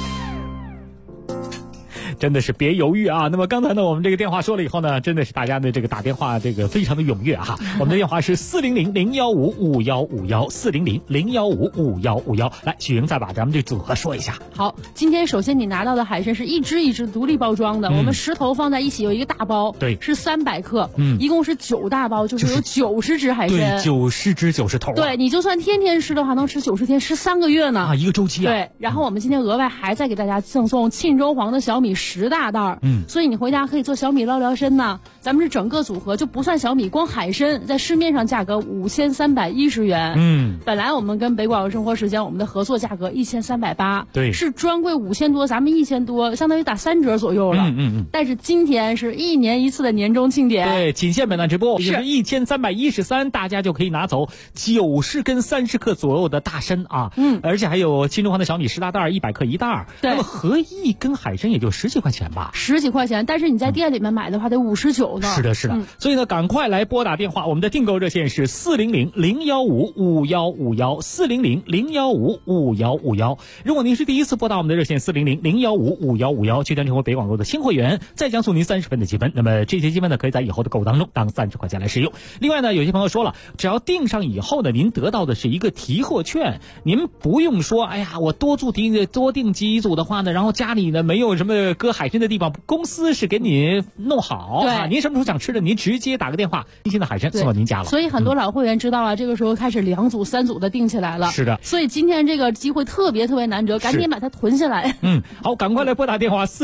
S13: 真的是别犹豫啊！那么刚才呢，我们这个电话说了以后呢，真的是大家的这个打电话这个非常的踊跃哈。我们的电话是400-015-5151，400-015-5151。来，许莹再把咱们这组合说一下。
S19: 好，今天首先你拿到的海参是一只一只独立包装的，我们10头放在一起有一个大包，
S13: 对，
S19: 是300克，一共是9大包，就是有90只海参，
S13: 对，90只90头。
S19: 对，你就算天天吃的话，能吃90天，13个月呢
S13: 啊，一个周期啊。
S19: 对，然后我们今天额外还再给大家赠送沁州黄的小米10大袋，所以你回家可以做小米捞辽参呢。咱们是整个组合就不算小米，光海参在市面上价格5310元，本来我们跟北广生活时间我们的合作价格1380，
S13: 对，
S19: 是专柜5000多，咱们1000多，相当于打3折左右了。但是今天是1年1次的年终庆典，
S13: 对，仅限本档直播，是1313，大家就可以拿走90根30克左右的大参啊，而且还有沁州黄的小米10大袋，100克一袋，
S19: 对，
S13: 那么合一根海参也就10几块钱吧
S19: ，10几块钱，但是你在店里面买的话得59呢。
S13: 是的，是的，所以呢，赶快来拨打电话，我们的订购热线是400-015-5151，400-015-5151。如果您是第一次拨打我们的热线400-015-5151，确定成为北广购的新会员，再将送您30分的积分。那么这些积分呢，可以在以后的购物当中当30块钱来使用。另外呢，有些朋友说了，只要订上以后呢，您得到的是一个提货券，您不用说，哎呀，我多订几组的话呢，然后家里呢没有什么搁海参的地方，公司是给你弄好，
S19: 对，
S13: 您什么时候想吃的，您直接打个电话，新鲜的海参送到您家了。
S19: 所以很多老会员知道啊，这个时候开始2组3组的订起来了。
S13: 是的，
S19: 所以今天这个机会特别难得，赶紧把它囤下来。
S13: 好，赶快来拨打电话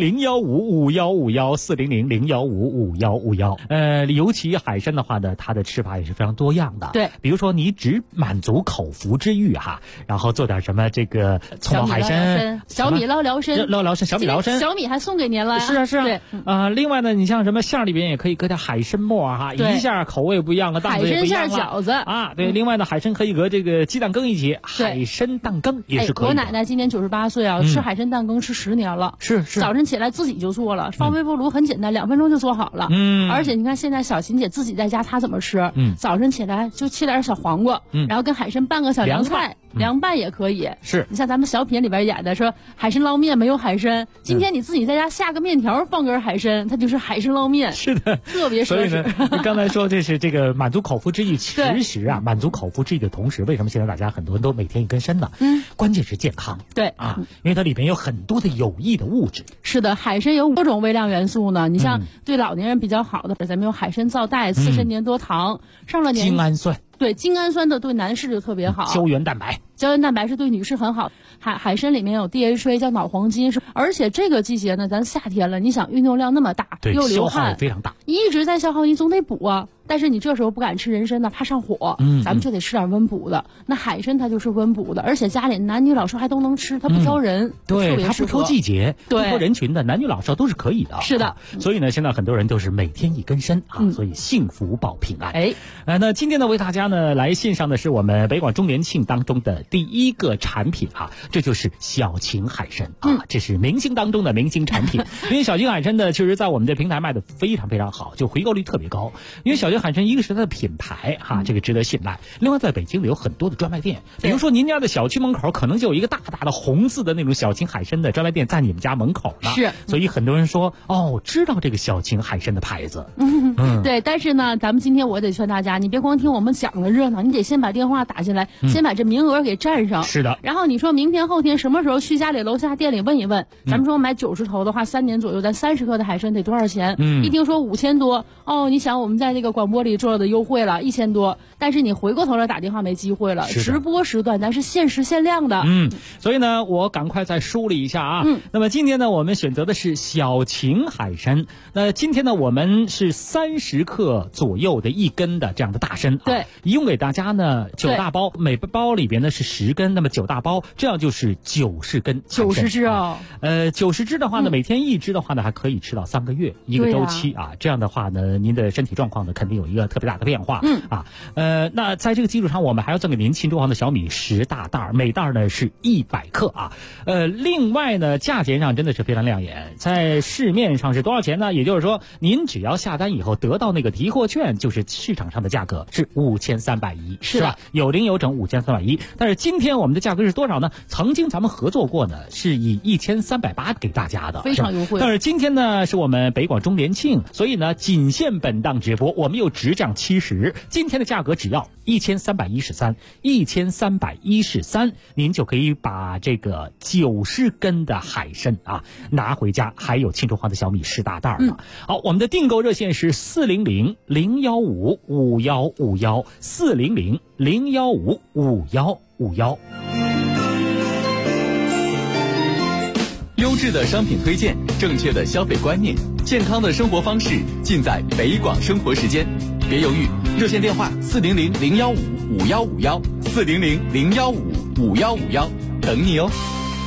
S13: 400-015-5151，400-015-5151。尤其海参的话呢，它的吃法也是非常多样的。
S19: 对，
S13: 比如说你只满足口腹之欲哈，然后做点什么这个葱爆海参、
S19: 小米捞辽参、
S13: 小米捞参，
S19: 小米还送给您了。
S13: 是啊，
S19: 对，
S13: 另外呢，你像什么馅里边也可以搁点海参末哈，一下口味不一样了，档次也不一样了。
S19: 海参馅饺子
S13: 啊，对，另外呢，海参可以和这个鸡蛋羹一起，海参蛋羹也是可以的。
S19: 我奶奶今年98岁啊，吃海参蛋羹吃10年了，
S13: 是
S19: 早晨起来自己就做了，放微波炉很简单，2分钟就做好了。而且你看现在小秦姐自己在家她怎么吃？早晨起来就切点小黄瓜，然后跟海参拌个小凉菜。凉拌也可以，
S13: 是
S19: 你像咱们小品里边演的说海参捞面没有海参，今天你自己在家下个面条放根海参，它就是海参捞面。
S13: 是的，
S19: 特别奢侈。
S13: 所以呢，你刚才说这是这个满足口腹之欲，其实啊，满足口腹之欲的同时，为什么现在大家很多人都每天一根参呢？关键是健康。
S19: 对
S13: 啊，因为它里边有很多的有益的物质。
S19: 是的，海参有多种微量元素呢。你像对老年人比较好的，咱们有海参皂带、刺参粘多糖，上了年
S13: 精氨酸。
S19: 对，精氨酸的对男士就特别好。
S13: 胶原蛋白
S19: 是对女士很好。海参里面有 DHA 叫脑黄金，而且这个季节呢，咱夏天了，你想运动量那么大，又流汗，
S13: 消耗非常大，
S19: 一直在消耗，你总得补啊。但是你这时候不敢吃人参呢，怕上火，咱们就得吃点温补的。那海参它就是温补的，而且家里男女老少还都能吃，它不挑人，
S13: 对，它不挑季节，不挑人群的，男女老少都是可以的。
S19: 是的，
S13: 所以呢，现在很多人都是每天一根参啊，所以幸福保平安。那今天呢，为大家呢来献上的是我们北广周年庆当中的第一个产品啊，这就是小秦海参啊，这是明星当中的明星产品。因为小秦海参呢，确实在我们的平台卖的非常非常好，就回购率特别高。因为小秦海参一个是它的品牌哈，这个值得信赖。另外，在北京里有很多的专卖店，比如说您家的小区门口可能就有一个大大的红字的那种小秦海参的专卖店在你们家门口呢。
S19: 是，
S13: 所以很多人说知道这个小秦海参的牌子。
S19: 对，但是呢，咱们今天我得劝大家，你别光听我们讲的热闹，你得先把电话打进来，先把这名额给占上。
S13: 是的。
S19: 然后你说明天后天什么时候去家里楼下店里问一问，咱们说买90头的话，3年左右，咱30克的海参得多少钱？一听说5000多，你想我们在这个广播里做的优惠了1000多，但是你回过头来打电话没机会了。直播时段咱是限时限量的。
S13: 所以呢，我赶快再梳理一下啊。那么今天呢，我们选择的是小秦海参。那今天呢，我们是30克左右的一根的这样的大参。
S19: 对，
S13: 一共给大家呢9大包，每包里边呢是10根，那么9大包，这样就是90根。
S19: 90只啊
S13: ？90只的话呢，每天1只的话呢，还可以吃到3个月一个周期啊。这样的话呢，您的身体状况呢肯定有一个特别大的变化。那在这个基础上，我们还要赠给您秦中皇的小米10大袋，每袋呢是100克啊。另外呢，价钱上真的是非常亮眼，在市面上是多少钱呢？也就是说，您只要下单以后得到那个提货券，就是市场上的价格是5310，是吧？有零有整5310。但是今天我们的价格是多少呢？曾经咱们合作过呢，是以1380给大家的，
S19: 非常优惠。
S13: 但是今天呢，是我们北广周年庆，所以呢，仅限本档直播，我们又直降70，今天的价格只要1313，您就可以把这个90根的海参啊拿回家，还有秦中皇的小米10大袋呢。好，我们的订购热线是400-015-5151，400-015-5151。
S3: 优质的商品推荐，正确的消费观念，健康的生活方式，尽在北广生活时间。别犹豫，热线电话400-015-5151，400-015-5151，等你哦。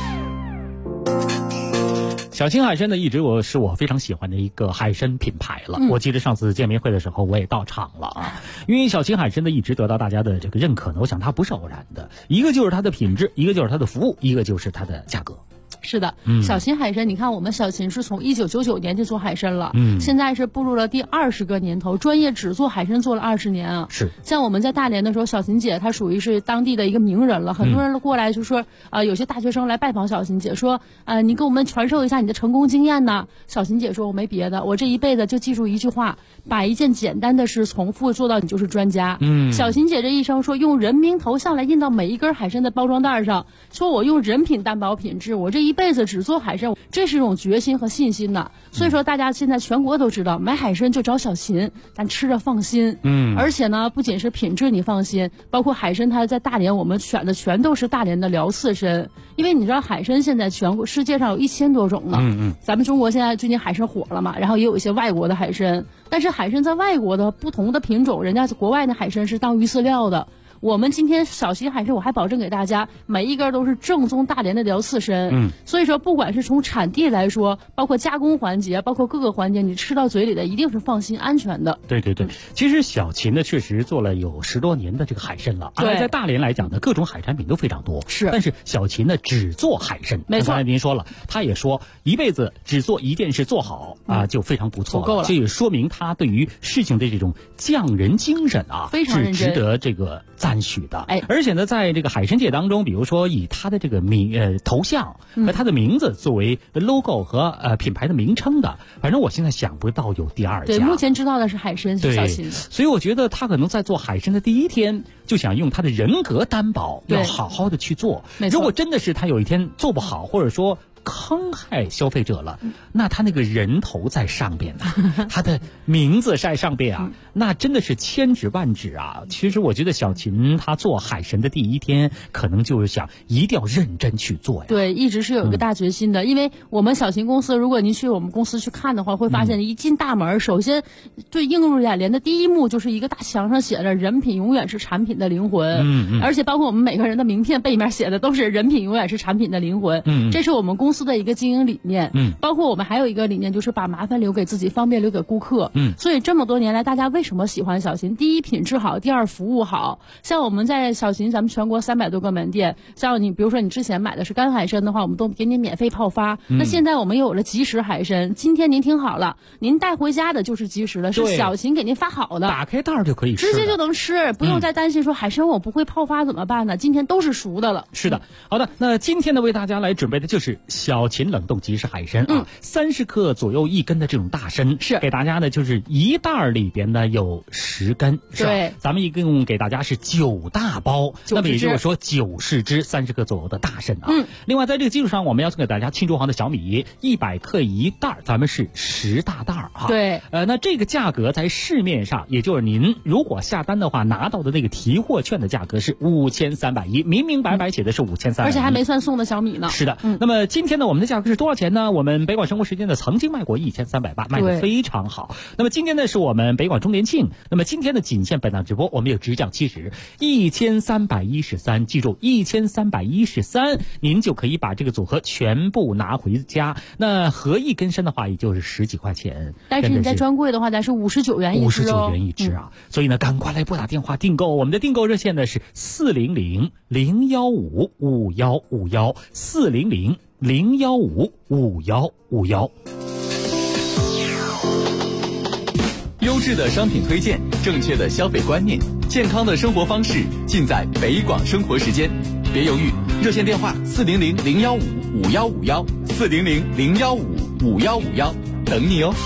S13: 小秦海参呢，一直是我非常喜欢的一个海参品牌了。我记得上次见面会的时候，我也到场了啊。因为小秦海参呢，一直得到大家的这个认可呢，我想它不是偶然的，一个就是它的品质，一个就是它的服务，一个就是它的价格。
S19: 是的，小秦海参，你看我们小秦是从1999年就做海参了，现在是步入了第20个年头，专业只做海参做了20年啊。
S13: 是，
S19: 像我们在大连的时候，小秦姐她属于是当地的一个名人了，很多人过来就说，有些大学生来拜访小秦姐，说，你给我们传授一下你的成功经验呢。小秦姐说，我没别的，我这一辈子就记住一句话，把一件简单的事重复做到你就是专家。小秦姐这一生说，用人名头像来印到每一根海参的包装袋上，说我用人品担保品质，我这一辈子只做海参，这是一种决心和信心呐。所以说大家现在全国都知道，买海参就找小秦，咱吃着放心。而且呢，不仅是品质你放心，包括海参它在大连我们选的全都是大连的辽刺参，因为你知道海参现在全国世界上有1000多种呢。咱们中国现在最近海参火了嘛，然后也有一些外国的海参，但是海参在外国的不同的品种，人家国外的海参是当鱼饲料的。我们今天小秦海参，我还保证给大家每一根都是正宗大连的辽刺参。所以说不管是从产地来说，包括加工环节，包括各个环节，你吃到嘴里的一定是放心安全的。
S13: 对，其实小秦呢确实做了有10多年的这个海参了，而在大连来讲呢，各种海产品都非常多。
S19: 是，
S13: 但是小秦呢只做海参。
S19: 没错，
S13: 刚才您说了，他也说一辈子只做一件事做好啊，就非常不错了，
S19: 够了。
S13: 这也说明他对于事情的这种匠人精神啊，
S19: 非常认真，
S13: 是值得这个赞许的。
S19: 哎，
S13: 而且呢，在这个海参界当中，比如说以他的这个头像和他的名字作为 logo 和品牌的名称的，反正我现在想不到有第二家。
S19: 对，目前知道的是海参是小秦。
S13: 所以我觉得他可能在做海参的第一天就想用他的人格担保，要好好的去做。
S19: 没错，
S13: 如果真的是他有一天做不好，或者说坑害消费者了，那他那个人头在上边呢，他的名字在上边啊，那真的是千指万指啊。其实我觉得小秦他做海神的第一天，可能就是想一定要认真去做呀。
S19: 对，一直是有一个大决心的，因为我们小秦公司，如果您去我们公司去看的话，会发现一进大门，首先最映入眼帘的第一幕就是一个大墙上写着"人品永远是产品的灵魂"，而且包括我们每个人的名片背面写的都是"人品永远是产品的灵魂"，这是我们公司的一个经营理念。包括我们还有一个理念，就是把麻烦留给自己，方便留给顾客。所以这么多年来，大家为什么喜欢小秦？第一，品质好；第二，服务好。像我们在小秦，咱们全国300多个门店，像你比如说你之前买的是干海参的话，我们都给你免费泡发。那现在我们有了即食海参，今天您听好了，您带回家的就是即食的，是小秦给您发好的，
S13: 打开袋就可以吃，
S19: 直接就能吃，不用再担心说海参我不会泡发怎么办呢？今天都是熟的了。
S13: 是的，好的，那今天呢为大家来准备的就是小秦冷冻即食海参啊，30克左右1根的这种大参，
S19: 是
S13: 给大家呢就是一袋里边呢有10根，是吧？
S19: 对，
S13: 咱们一共给大家是9大包，那么也就是说90只30克左右的大参啊。另外在这个基础上，我们要送给大家庆祝行的小米100克一袋，咱们是10大袋啊。
S19: 对，
S13: 那这个价格在市面上，也就是您如果下单的话，拿到的那个提货券的价格是5310，明明白白写的是5310，
S19: 而且还没算送的小米呢。
S13: 是的，那么今天呢，我们的价格是多少钱呢？我们北广生活时间呢曾经卖过1380，卖得非常好。那么今天呢是我们北广周年庆，那么今天的仅限本档直播，我们有直降70，1313，记住1313，您就可以把这个组合全部拿回家。那合一根参的话，也就是10几块钱，
S19: 但是你在专柜的话，咱是59元一只
S13: ，59元一只啊。所以呢，赶快来拨打电话订购，我们的订购热线呢是400-015-5151，400-015-5151。
S3: 优质的商品推荐，正确的消费观念，健康的生活方式，尽在北广生活时间。别犹豫，热线电话400-015-5151，400-015-5151，等你哦。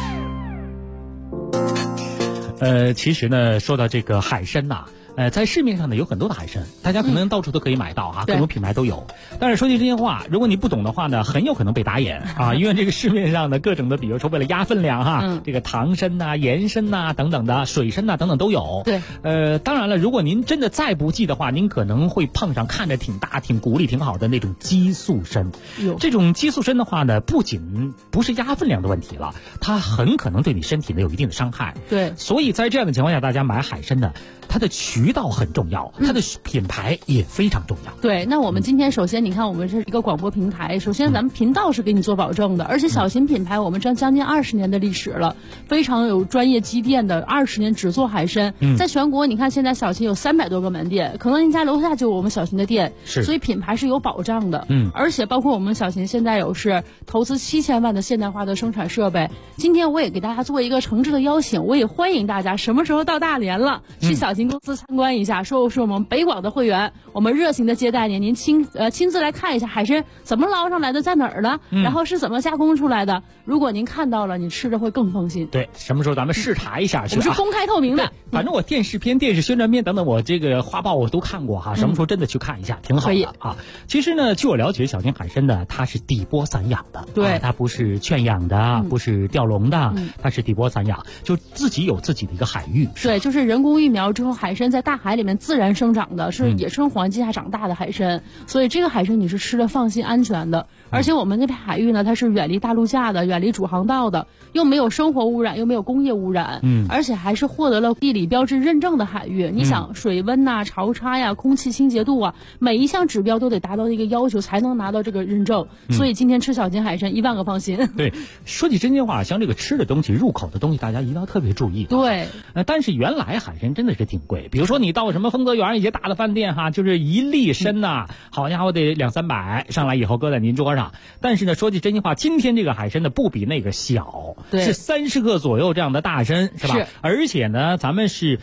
S13: 其实呢，说到这个海参呐，在市面上呢有很多的海参，大家可能到处都可以买到哈，各种品牌都有。但是说句真心话，如果你不懂的话呢，很有可能被打眼啊，因为这个市面上的各种的，比如说为了压分量哈，这个糖参呐、盐参呐等等的，水参呐等等都有。
S19: 对，
S13: 当然了，如果您真的再不济的话，您可能会碰上看着挺大、挺骨力挺好的那种激素参。这种激素参的话呢，不仅不是压分量的问题了，它很可能对你身体呢有一定的伤害。
S19: 对，
S13: 所以在这样的情况下，大家买海参呢，它的渠道很重要，它的品牌也非常重要。
S19: 对，那我们今天首先你看，我们是一个广播平台，首先咱们频道是给你做保证的，而且小秦品牌我们将近20年的历史了，非常有专业积淀的，20年只做海参。在全国你看现在小秦有300多个门店，可能您家楼下就有我们小秦的店，所以品牌是有保障的。而且包括我们小秦现在有是投资7000万的现代化的生产设备。今天我也给大家做一个诚挚的邀请，我也欢迎大家什么时候到大连了，去小秦公司参观一下，说是我们北广的会员，我们热情的接待您，您亲自来看一下海参怎么捞上来的，在哪儿呢？然后是怎么加工出来的。如果您看到了，你吃着会更放心。
S13: 对，什么时候咱们视察一下？
S19: 我们是公开透明的。
S13: 反正我电视片、电视宣传片等等，我这个画报我都看过哈。什么时候真的去看一下，挺好的啊。其实呢，据我了解，小秦海参呢，它是底波散养的，
S19: 对，
S13: 它不是圈养的，不是钓笼的，它是底波散养，就自己有自己的一个海域。
S19: 对，就是人工育苗之后，海参在大海里面自然生长的，是野生环境下长大的海参，所以这个海参你是吃的放心安全的。而且我们那片海域呢，它是远离大陆架的，远离主航道的，又没有生活污染，又没有工业污染，而且还是获得了地理标志认证的海域。你想水温呐、潮差呀、空气清洁度啊，每一项指标都得达到一个要求，才能拿到这个认证。所以今天吃小秦海参10000个放心。
S13: 对，说起真心话，像这个吃的东西、入口的东西，大家一定要特别注意。
S19: 对，
S13: 但是原来海参真的是挺贵，比如说你到什么丰泽园一些大的饭店哈，就是一粒参呐，好家伙得200-300，上来以后搁在您桌上。但是呢，说句真心话，今天这个海参呢不比那个小，是30克左右这样的大参，是吧？是。而且呢，咱们是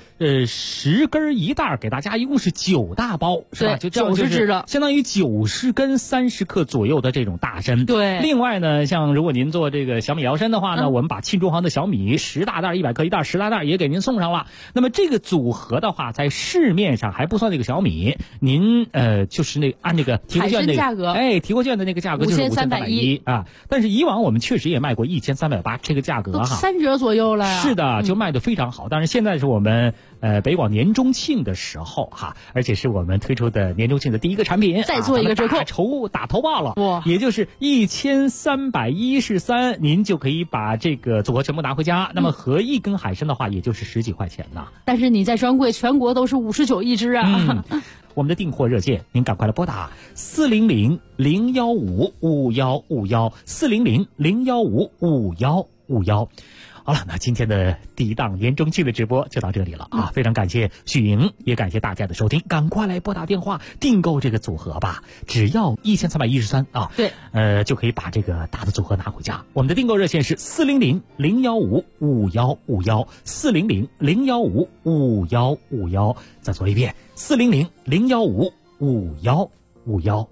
S13: 10根一袋，给大家一共是9大包，是吧？就
S19: 90只的，
S13: 相当于90根30克左右的这种大参。
S19: 对。
S13: 另外呢，像如果您做这个小米瑶参的话呢，我们把庆中行的小米10大袋100克一袋10大袋也给您送上了。那么这个组合的话，在市面上还不算那个小米，您就是那按这个提货券那个
S19: 价格，
S13: 提货券的那个价格格就是5310啊。但是以往我们确实也卖过1380这个价格哈
S19: ，3折左右了呀。
S13: 是的，就卖得非常好。当然现在是我们北广年中庆的时候哈，而且是我们推出的年中庆的第一个产品，
S19: 再做一个折扣，
S13: 打头报了，
S19: 哇，
S13: 也就是1313，您就可以把这个组合全部拿回家。那么合一根海参的话，也就是10几块钱呢。
S19: 但是你在专柜全国都是59一只啊。
S13: 我们的订货热线，您赶快来拨打400-015-5151，400-015-5151。好了，那今天的第一档年中庆的直播就到这里了啊！非常感谢许莹，也感谢大家的收听，赶快来拨打电话订购这个组合吧，只要1313啊！
S19: 对，
S13: 就可以把这个大的组合拿回家。我们的订购热线是400-015-5151，400-015-5151。再说一遍，400-015-5151。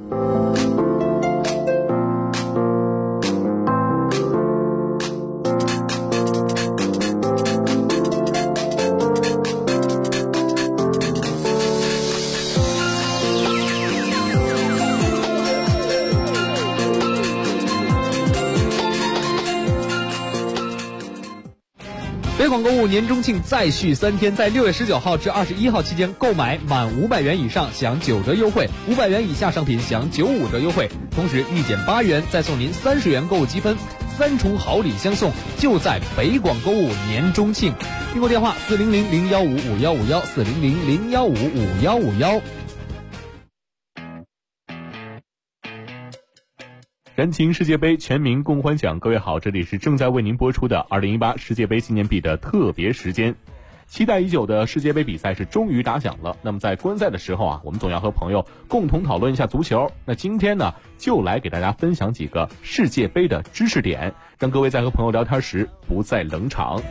S11: 北广购物年中庆再续3天，在6月19号至21号期间，购买满500元以上享9折优惠，500元以下商品享95折优惠，同时1减8元再送您30元购物积分，3重好礼相送，就在北广购物年中庆。订购电话400-015-5151，400-015-5151。
S10: 燃情世界杯，全民共欢享。各位好，这里是正在为您播出的2018世界杯纪念币的特别时间。期待已久的世界杯比赛是终于打响了。那么在观赛的时候啊，我们总要和朋友共同讨论一下足球。那今天呢，就来给大家分享几个世界杯的知识点，让各位在和朋友聊天时不再冷场。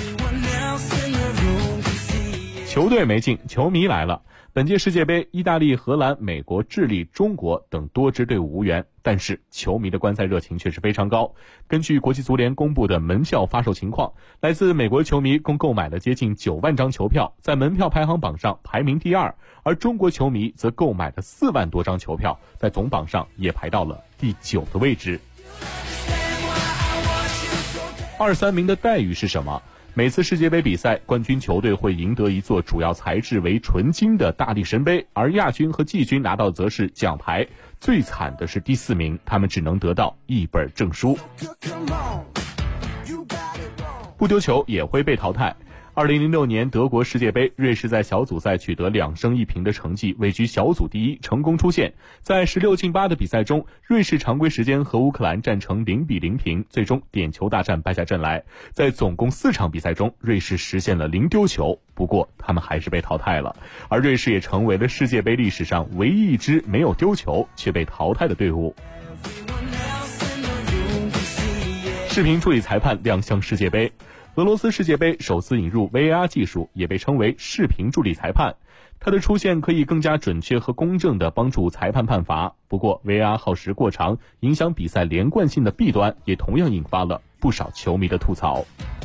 S10: 球队没进，球迷来了。本届世界杯，意大利、荷兰、美国、智利、中国等多支队伍无缘，但是球迷的观赛热情却是非常高。根据国际足联公布的门票发售情况，来自美国球迷共购买了接近9万张球票，在门票排行榜上排名第2，而中国球迷则购买了4万多张球票，在总榜上也排到了第9的位置。2、3名的待遇是什么？每次世界杯比赛，冠军球队会赢得一座主要材质为纯金的大力神杯，而亚军和季军拿到则是奖牌。最惨的是第4名，他们只能得到一本证书。不丢球也会被淘汰。2006年德国世界杯，瑞士在小组赛取得2胜1平的成绩，位居小组第1，成功出线。在16进8的比赛中，瑞士常规时间和乌克兰战成0-0平，最终点球大战败下阵来。在总共4场比赛中，瑞士实现了0丢球，不过他们还是被淘汰了。而瑞士也成为了世界杯历史上唯一一支没有丢球却被淘汰的队伍。视频助理裁判亮相世界杯。俄罗斯世界杯首次引入 VAR 技术，也被称为视频助理裁判。它的出现可以更加准确和公正地帮助裁判判罚。不过 VAR 耗时过长，影响比赛连贯性的弊端也同样引发了不少球迷的吐槽。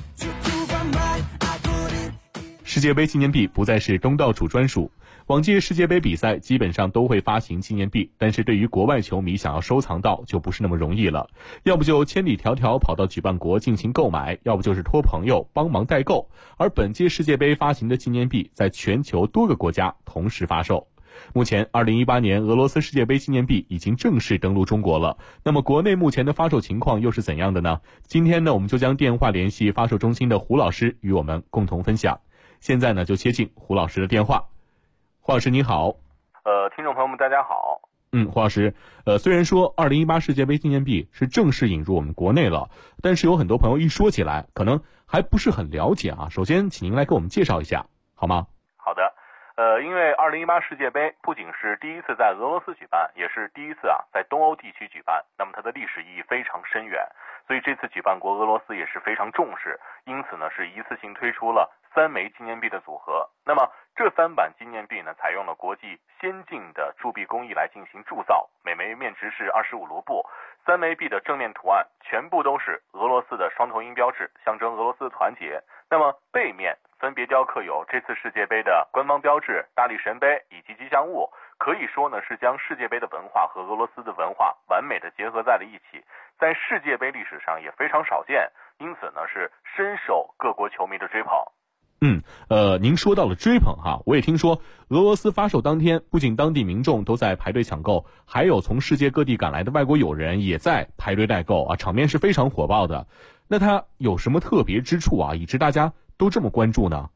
S10: 世界杯纪念币不再是东道主专属。往届世界杯比赛基本上都会发行纪念币，但是对于国外球迷想要收藏到就不是那么容易了，要不就千里迢迢跑到举办国进行购买，要不就是托朋友帮忙代购。而本届世界杯发行的纪念币在全球多个国家同时发售。目前2018年俄罗斯世界杯纪念币已经正式登陆中国了，那么国内目前的发售情况又是怎样的呢？今天呢，我们就将电话联系发售中心的胡老师与我们共同分享。现在呢，就接进胡老师的电话。胡老师你好。
S15: 听众朋友们大家好。
S10: 胡老师，虽然说2018世界杯纪念币是正式引入我们国内了，但是有很多朋友一说起来可能还不是很了解啊。首先请您来给我们介绍一下好吗？
S15: 好的。因为2018世界杯不仅是第一次在俄罗斯举办，也是第一次在东欧地区举办，那么它的历史意义非常深远，所以这次举办国俄罗斯也是非常重视，因此呢是一次性推出了3枚纪念币的组合。那么这3版纪念币呢，采用了国际先进的铸币工艺来进行铸造，每枚面值是25卢布。3枚币的正面图案全部都是俄罗斯的双头鹰标志，象征俄罗斯的团结。那么背面分别雕刻有这次世界杯的官方标志、大力神杯以及吉祥物， 可以说呢是将世界杯的文化和俄罗斯的文化完美的结合在了一起，在世界杯历史上也非常少见，因此呢是深受各国球迷的追捧。
S16: 您说到了追捧哈，我也听说俄罗斯发售当天，不仅当地民众都在排队抢购，还有从世界各地赶来的外国友人也在排队代购啊，场面是非常火爆的。那它有什么特别之处啊，以致大家都这么关注呢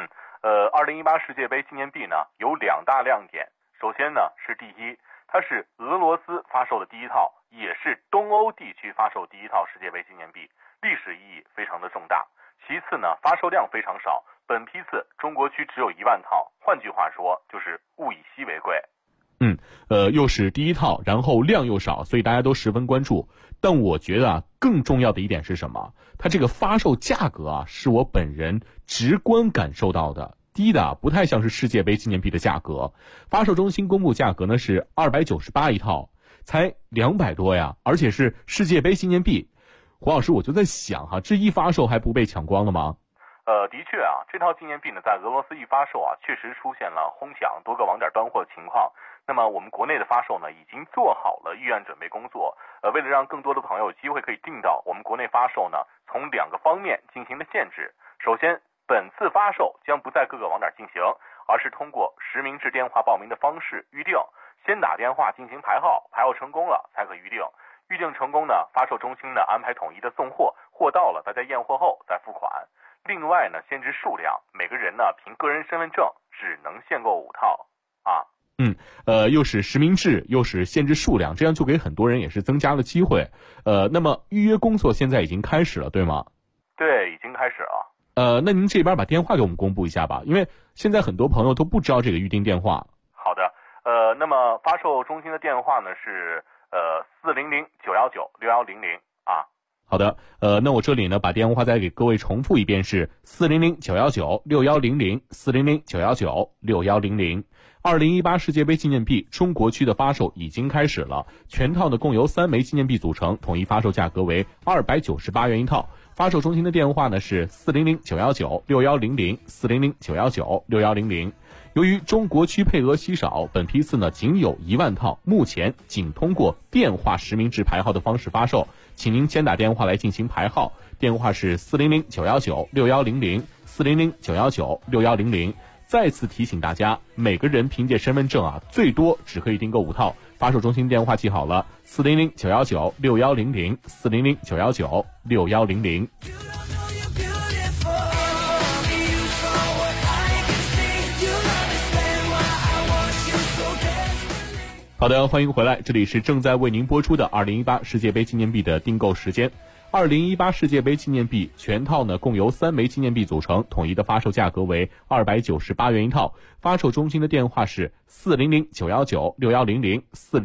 S15: ？2018世界杯纪念币呢有2大亮点，首先呢是第一，它是俄罗斯发售的第一套，也是东欧地区发售第一套世界杯纪念币，历史意义非常的重大。其次呢，发售量非常少，本批次中国区只有1万套，换句话说就是物以稀为贵。
S16: 又是第一套，然后量又少，所以大家都十分关注。但我觉得更重要的一点是什么？它这个发售价格是我本人直观感受到的，低的不太像是世界杯纪念币的价格。发售中心公布价格呢是298一套，才200多呀，而且是世界杯纪念币。黄老师，我就在想这一发售还不被抢光了吗？
S15: 的确这套纪念币呢，在俄罗斯一发售确实出现了哄抢多个网点端货的情况。那么我们国内的发售呢，已经做好了预案准备工作。为了让更多的朋友有机会可以订到，我们国内发售呢，从2个方面进行了限制。首先，本次发售将不在各个网点进行，而是通过实名制电话报名的方式预定，先打电话进行排号，排号成功了才可预定。预定成功呢，发售中心呢安排统一的送货，货到了大家验货后再付款。另外呢，限制数量，每个人呢凭个人身份证只能限购5套
S16: 又是实名制，又是限制数量，这样就给很多人也是增加了机会。那么预约工作现在已经开始了，对吗？
S15: 对，已经开始了。
S16: 那您这边把电话给我们公布一下吧，因为现在很多朋友都不知道这个预订电话。
S15: 好的，那么发售中心的电话呢是400-919-6100
S16: 好的，那我这里呢把电话再给各位重复一遍，是400-919-6100 400-919-6100。2018世界杯纪念币中国区的发售已经开始了，全套呢共由3枚纪念币组成，统一发售价格为298元一套。发售中心的电话呢是400-919-6100 400-919-6100。由于中国区配额稀少，本批次呢仅有1万套，目前仅通过电话实名制排号的方式发售，请您先打电话来进行排号，电话是400-919-6100 400-919-6100。再次提醒大家，每个人凭借身份证最多只可以订购5套。发售中心电话记好了，400-919-6100 400-919-6100。好的，欢迎回来，这里是正在为您播出的2018世界杯纪念币的订购时间。2018世界杯纪念币全套呢共由3枚纪念币组成，统一的发售价格为298元一套。发售中心的电话是400-919-6100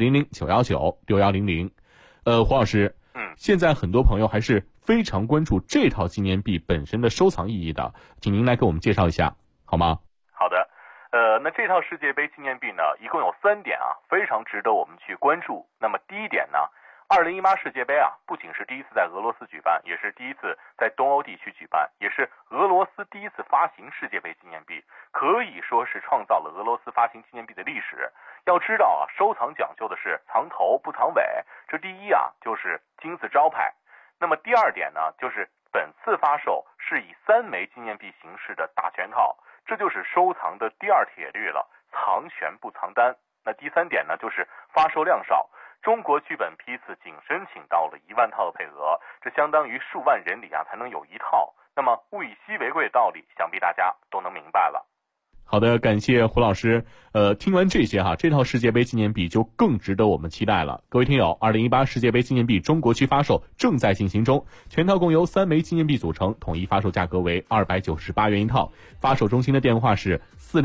S16: 400-919-6100。黄老师，现在很多朋友还是非常关注这套纪念币本身的收藏意义的，请您来给我们介绍一下好吗？
S15: 好的，那这套世界杯纪念币呢，一共有3点非常值得我们去关注。那么第一点呢，2018世界杯不仅是第一次在俄罗斯举办，也是第一次在东欧地区举办，也是俄罗斯第一次发行世界杯纪念币，可以说是创造了俄罗斯发行纪念币的历史。要知道收藏讲究的是藏头不藏尾，这第一就是金字招牌。那么第二点呢，就是本次发售是以3枚纪念币形式的大全套，这就是收藏的第2铁律了，藏全不藏单。那第3点呢，就是发售量少。中国区本批次仅申请到了1万套的配额，这相当于数万人里才能有1套。那么物以稀为贵的道理，想必大家都能明白了。
S16: 好的，感谢胡老师。听完这些这套世界杯纪念币就更值得我们期待了。各位听友，2018世界杯纪念币中国区发售正在进行中，全套共由3枚纪念币组成，统一发售价格为298元一套。发售中心的电话是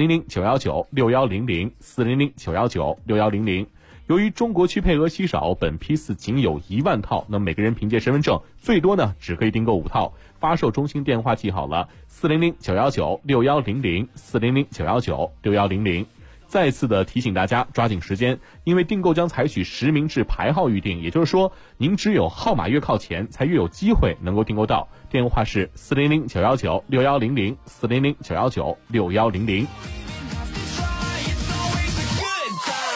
S16: 400-919-6100 400-919-6100。由于中国区配额稀少，本批次仅有1万套，那每个人凭借身份证最多呢只可以订购5套。发售中心电话记好了，400-919-6100 400-919-6100。再次的提醒大家抓紧时间，因为订购将采取实名制排号预订，也就是说您只有号码越靠前才越有机会能够订购到。电话是400-919-6100 400-919-6100。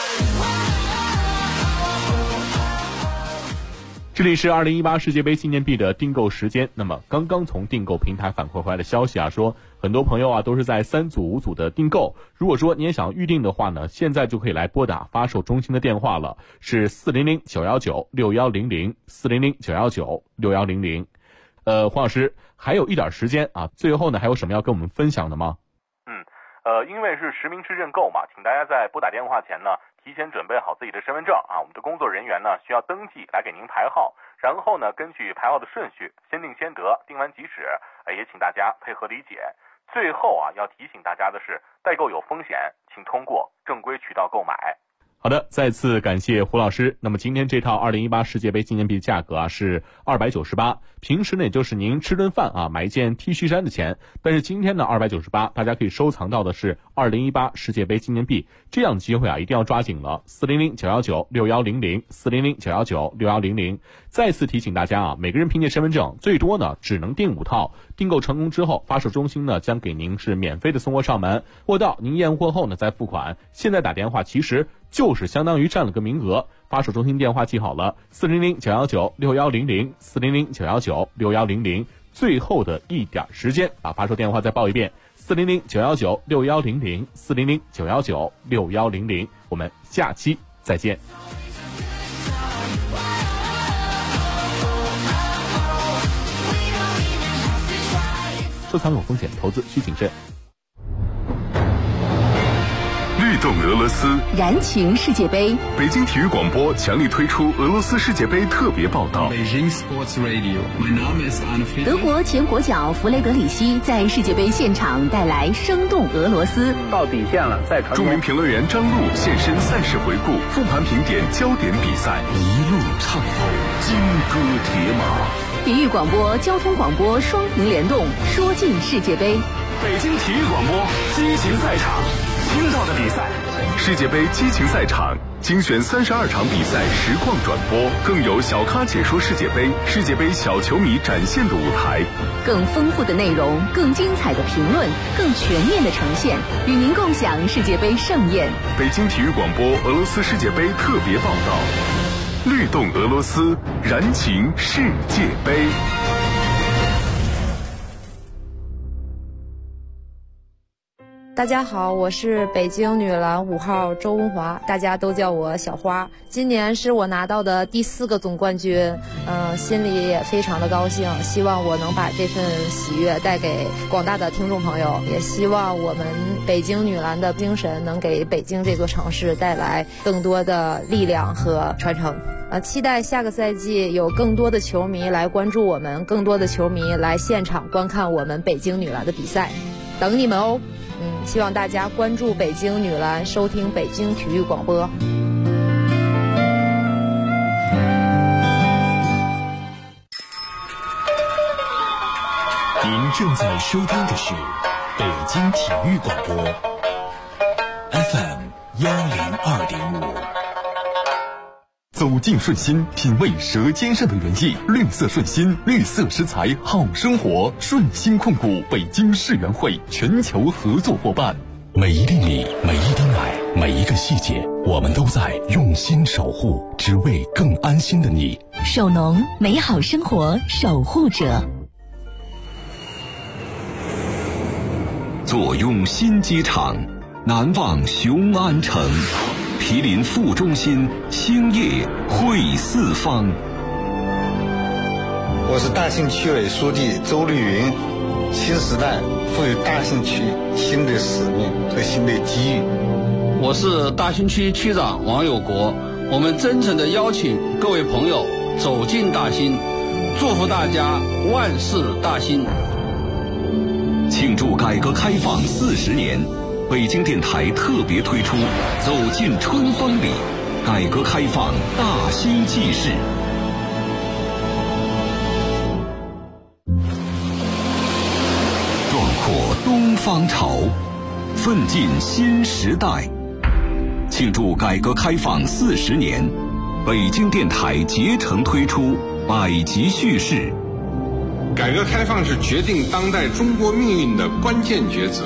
S16: 这里是2018世界杯纪念币的订购时间。那么刚刚从订购平台反馈回来的消息啊，说很多朋友啊都是在3组5组的订购。如果说你也想预定的话呢，现在就可以来拨打发售中心的电话了，是400-919-6100 400-919-6100。黄老师还有一点时间啊，最后呢还有什么要跟我们分享的吗？
S15: 因为是实名制认购嘛，请大家在拨打电话前呢，提前准备好自己的身份证啊，我们的工作人员呢需要登记来给您排号，然后呢根据排号的顺序先定先得，定完即止，也请大家配合理解。最后啊，要提醒大家的是，代购有风险，请通过正规渠道购买。
S16: 好的，再次感谢胡老师。那么今天这套2018世界杯纪念币价格啊是298，平时呢也就是您吃顿饭啊买一件 T 恤衫的钱，但是今天呢298，大家可以收藏到的是2018世界杯纪念币，这样的机会啊一定要抓紧了。400-919-6100 400-919-6100。再次提醒大家啊，每个人凭借身份证最多呢只能订5套，订购成功之后，发售中心呢将给您是免费的送货上门，货到您验货后呢再付款。现在打电话其实就是相当于占了个名额，发售中心电话记好了，400-919-6100 400-919-6100。最后的一点时间，把发售电话再报一遍，400-919-6100 400-919-6100。我们下期再见。收藏有风险，投资需谨慎。
S1: 律动俄罗斯，
S9: 燃情世界杯。
S1: 北京体育广播强力推出俄罗斯世界杯特别报道。
S9: 德国前国脚弗雷德里希在世界杯现场带来生动俄罗斯。
S17: 到底线了，再传。
S1: 著名评论员张璐现身赛事回顾，复盘评点焦点比赛，一路畅游，金戈铁马。
S9: 体育广播、交通广播双屏联动，说尽世界杯。
S1: 北京体育广播激情赛场，听到的比赛，世界杯激情赛场精选32场比赛实况转播，更有小咖解说世界杯，世界杯小球迷展现的舞台，
S9: 更丰富的内容，更精彩的评论，更全面的呈现，与您共享世界杯盛宴。
S1: 北京体育广播俄罗斯世界杯特别报道，律动俄罗斯，燃情世界杯。
S20: 大家好，我是北京女篮5号周文华，大家都叫我小花。今年是我拿到的第4个总冠军，心里也非常的高兴，希望我能把这份喜悦带给广大的听众朋友，也希望我们北京女篮的精神能给北京这座城市带来更多的力量和传承。期待下个赛季有更多的球迷来关注我们，更多的球迷来现场观看我们北京女篮的比赛，等你们哦。希望大家关注北京女篮，收听北京体育广播。
S1: 您正在收听的是北京体育广播 FM 102.5。走进顺心，品味舌尖上的原意。绿色顺心，绿色食材好生活。顺心控股北京世园会全球合作伙伴。每一粒米，每一滴奶，每一个细节，我们都在用心守护，只为更安心的你。
S9: 首农，美好生活守护者。
S1: 坐拥新机场，难忘雄安城。毗邻副中心，兴业汇四方。
S21: 我是大兴区委书记周绿云。新时代赋予大兴区新的使命和新的机遇。
S22: 我是大兴区区长王有国。我们真诚地邀请各位朋友走进大兴，祝福大家万事大兴。
S1: 庆祝改革开放40年。北京电台特别推出走进春风里，改革开放大兴纪事。壮阔东方潮，奋进新时代。庆祝改革开放40年，北京电台竭诚推出百集叙事。
S23: 改革开放是决定当代中国命运的关键抉择。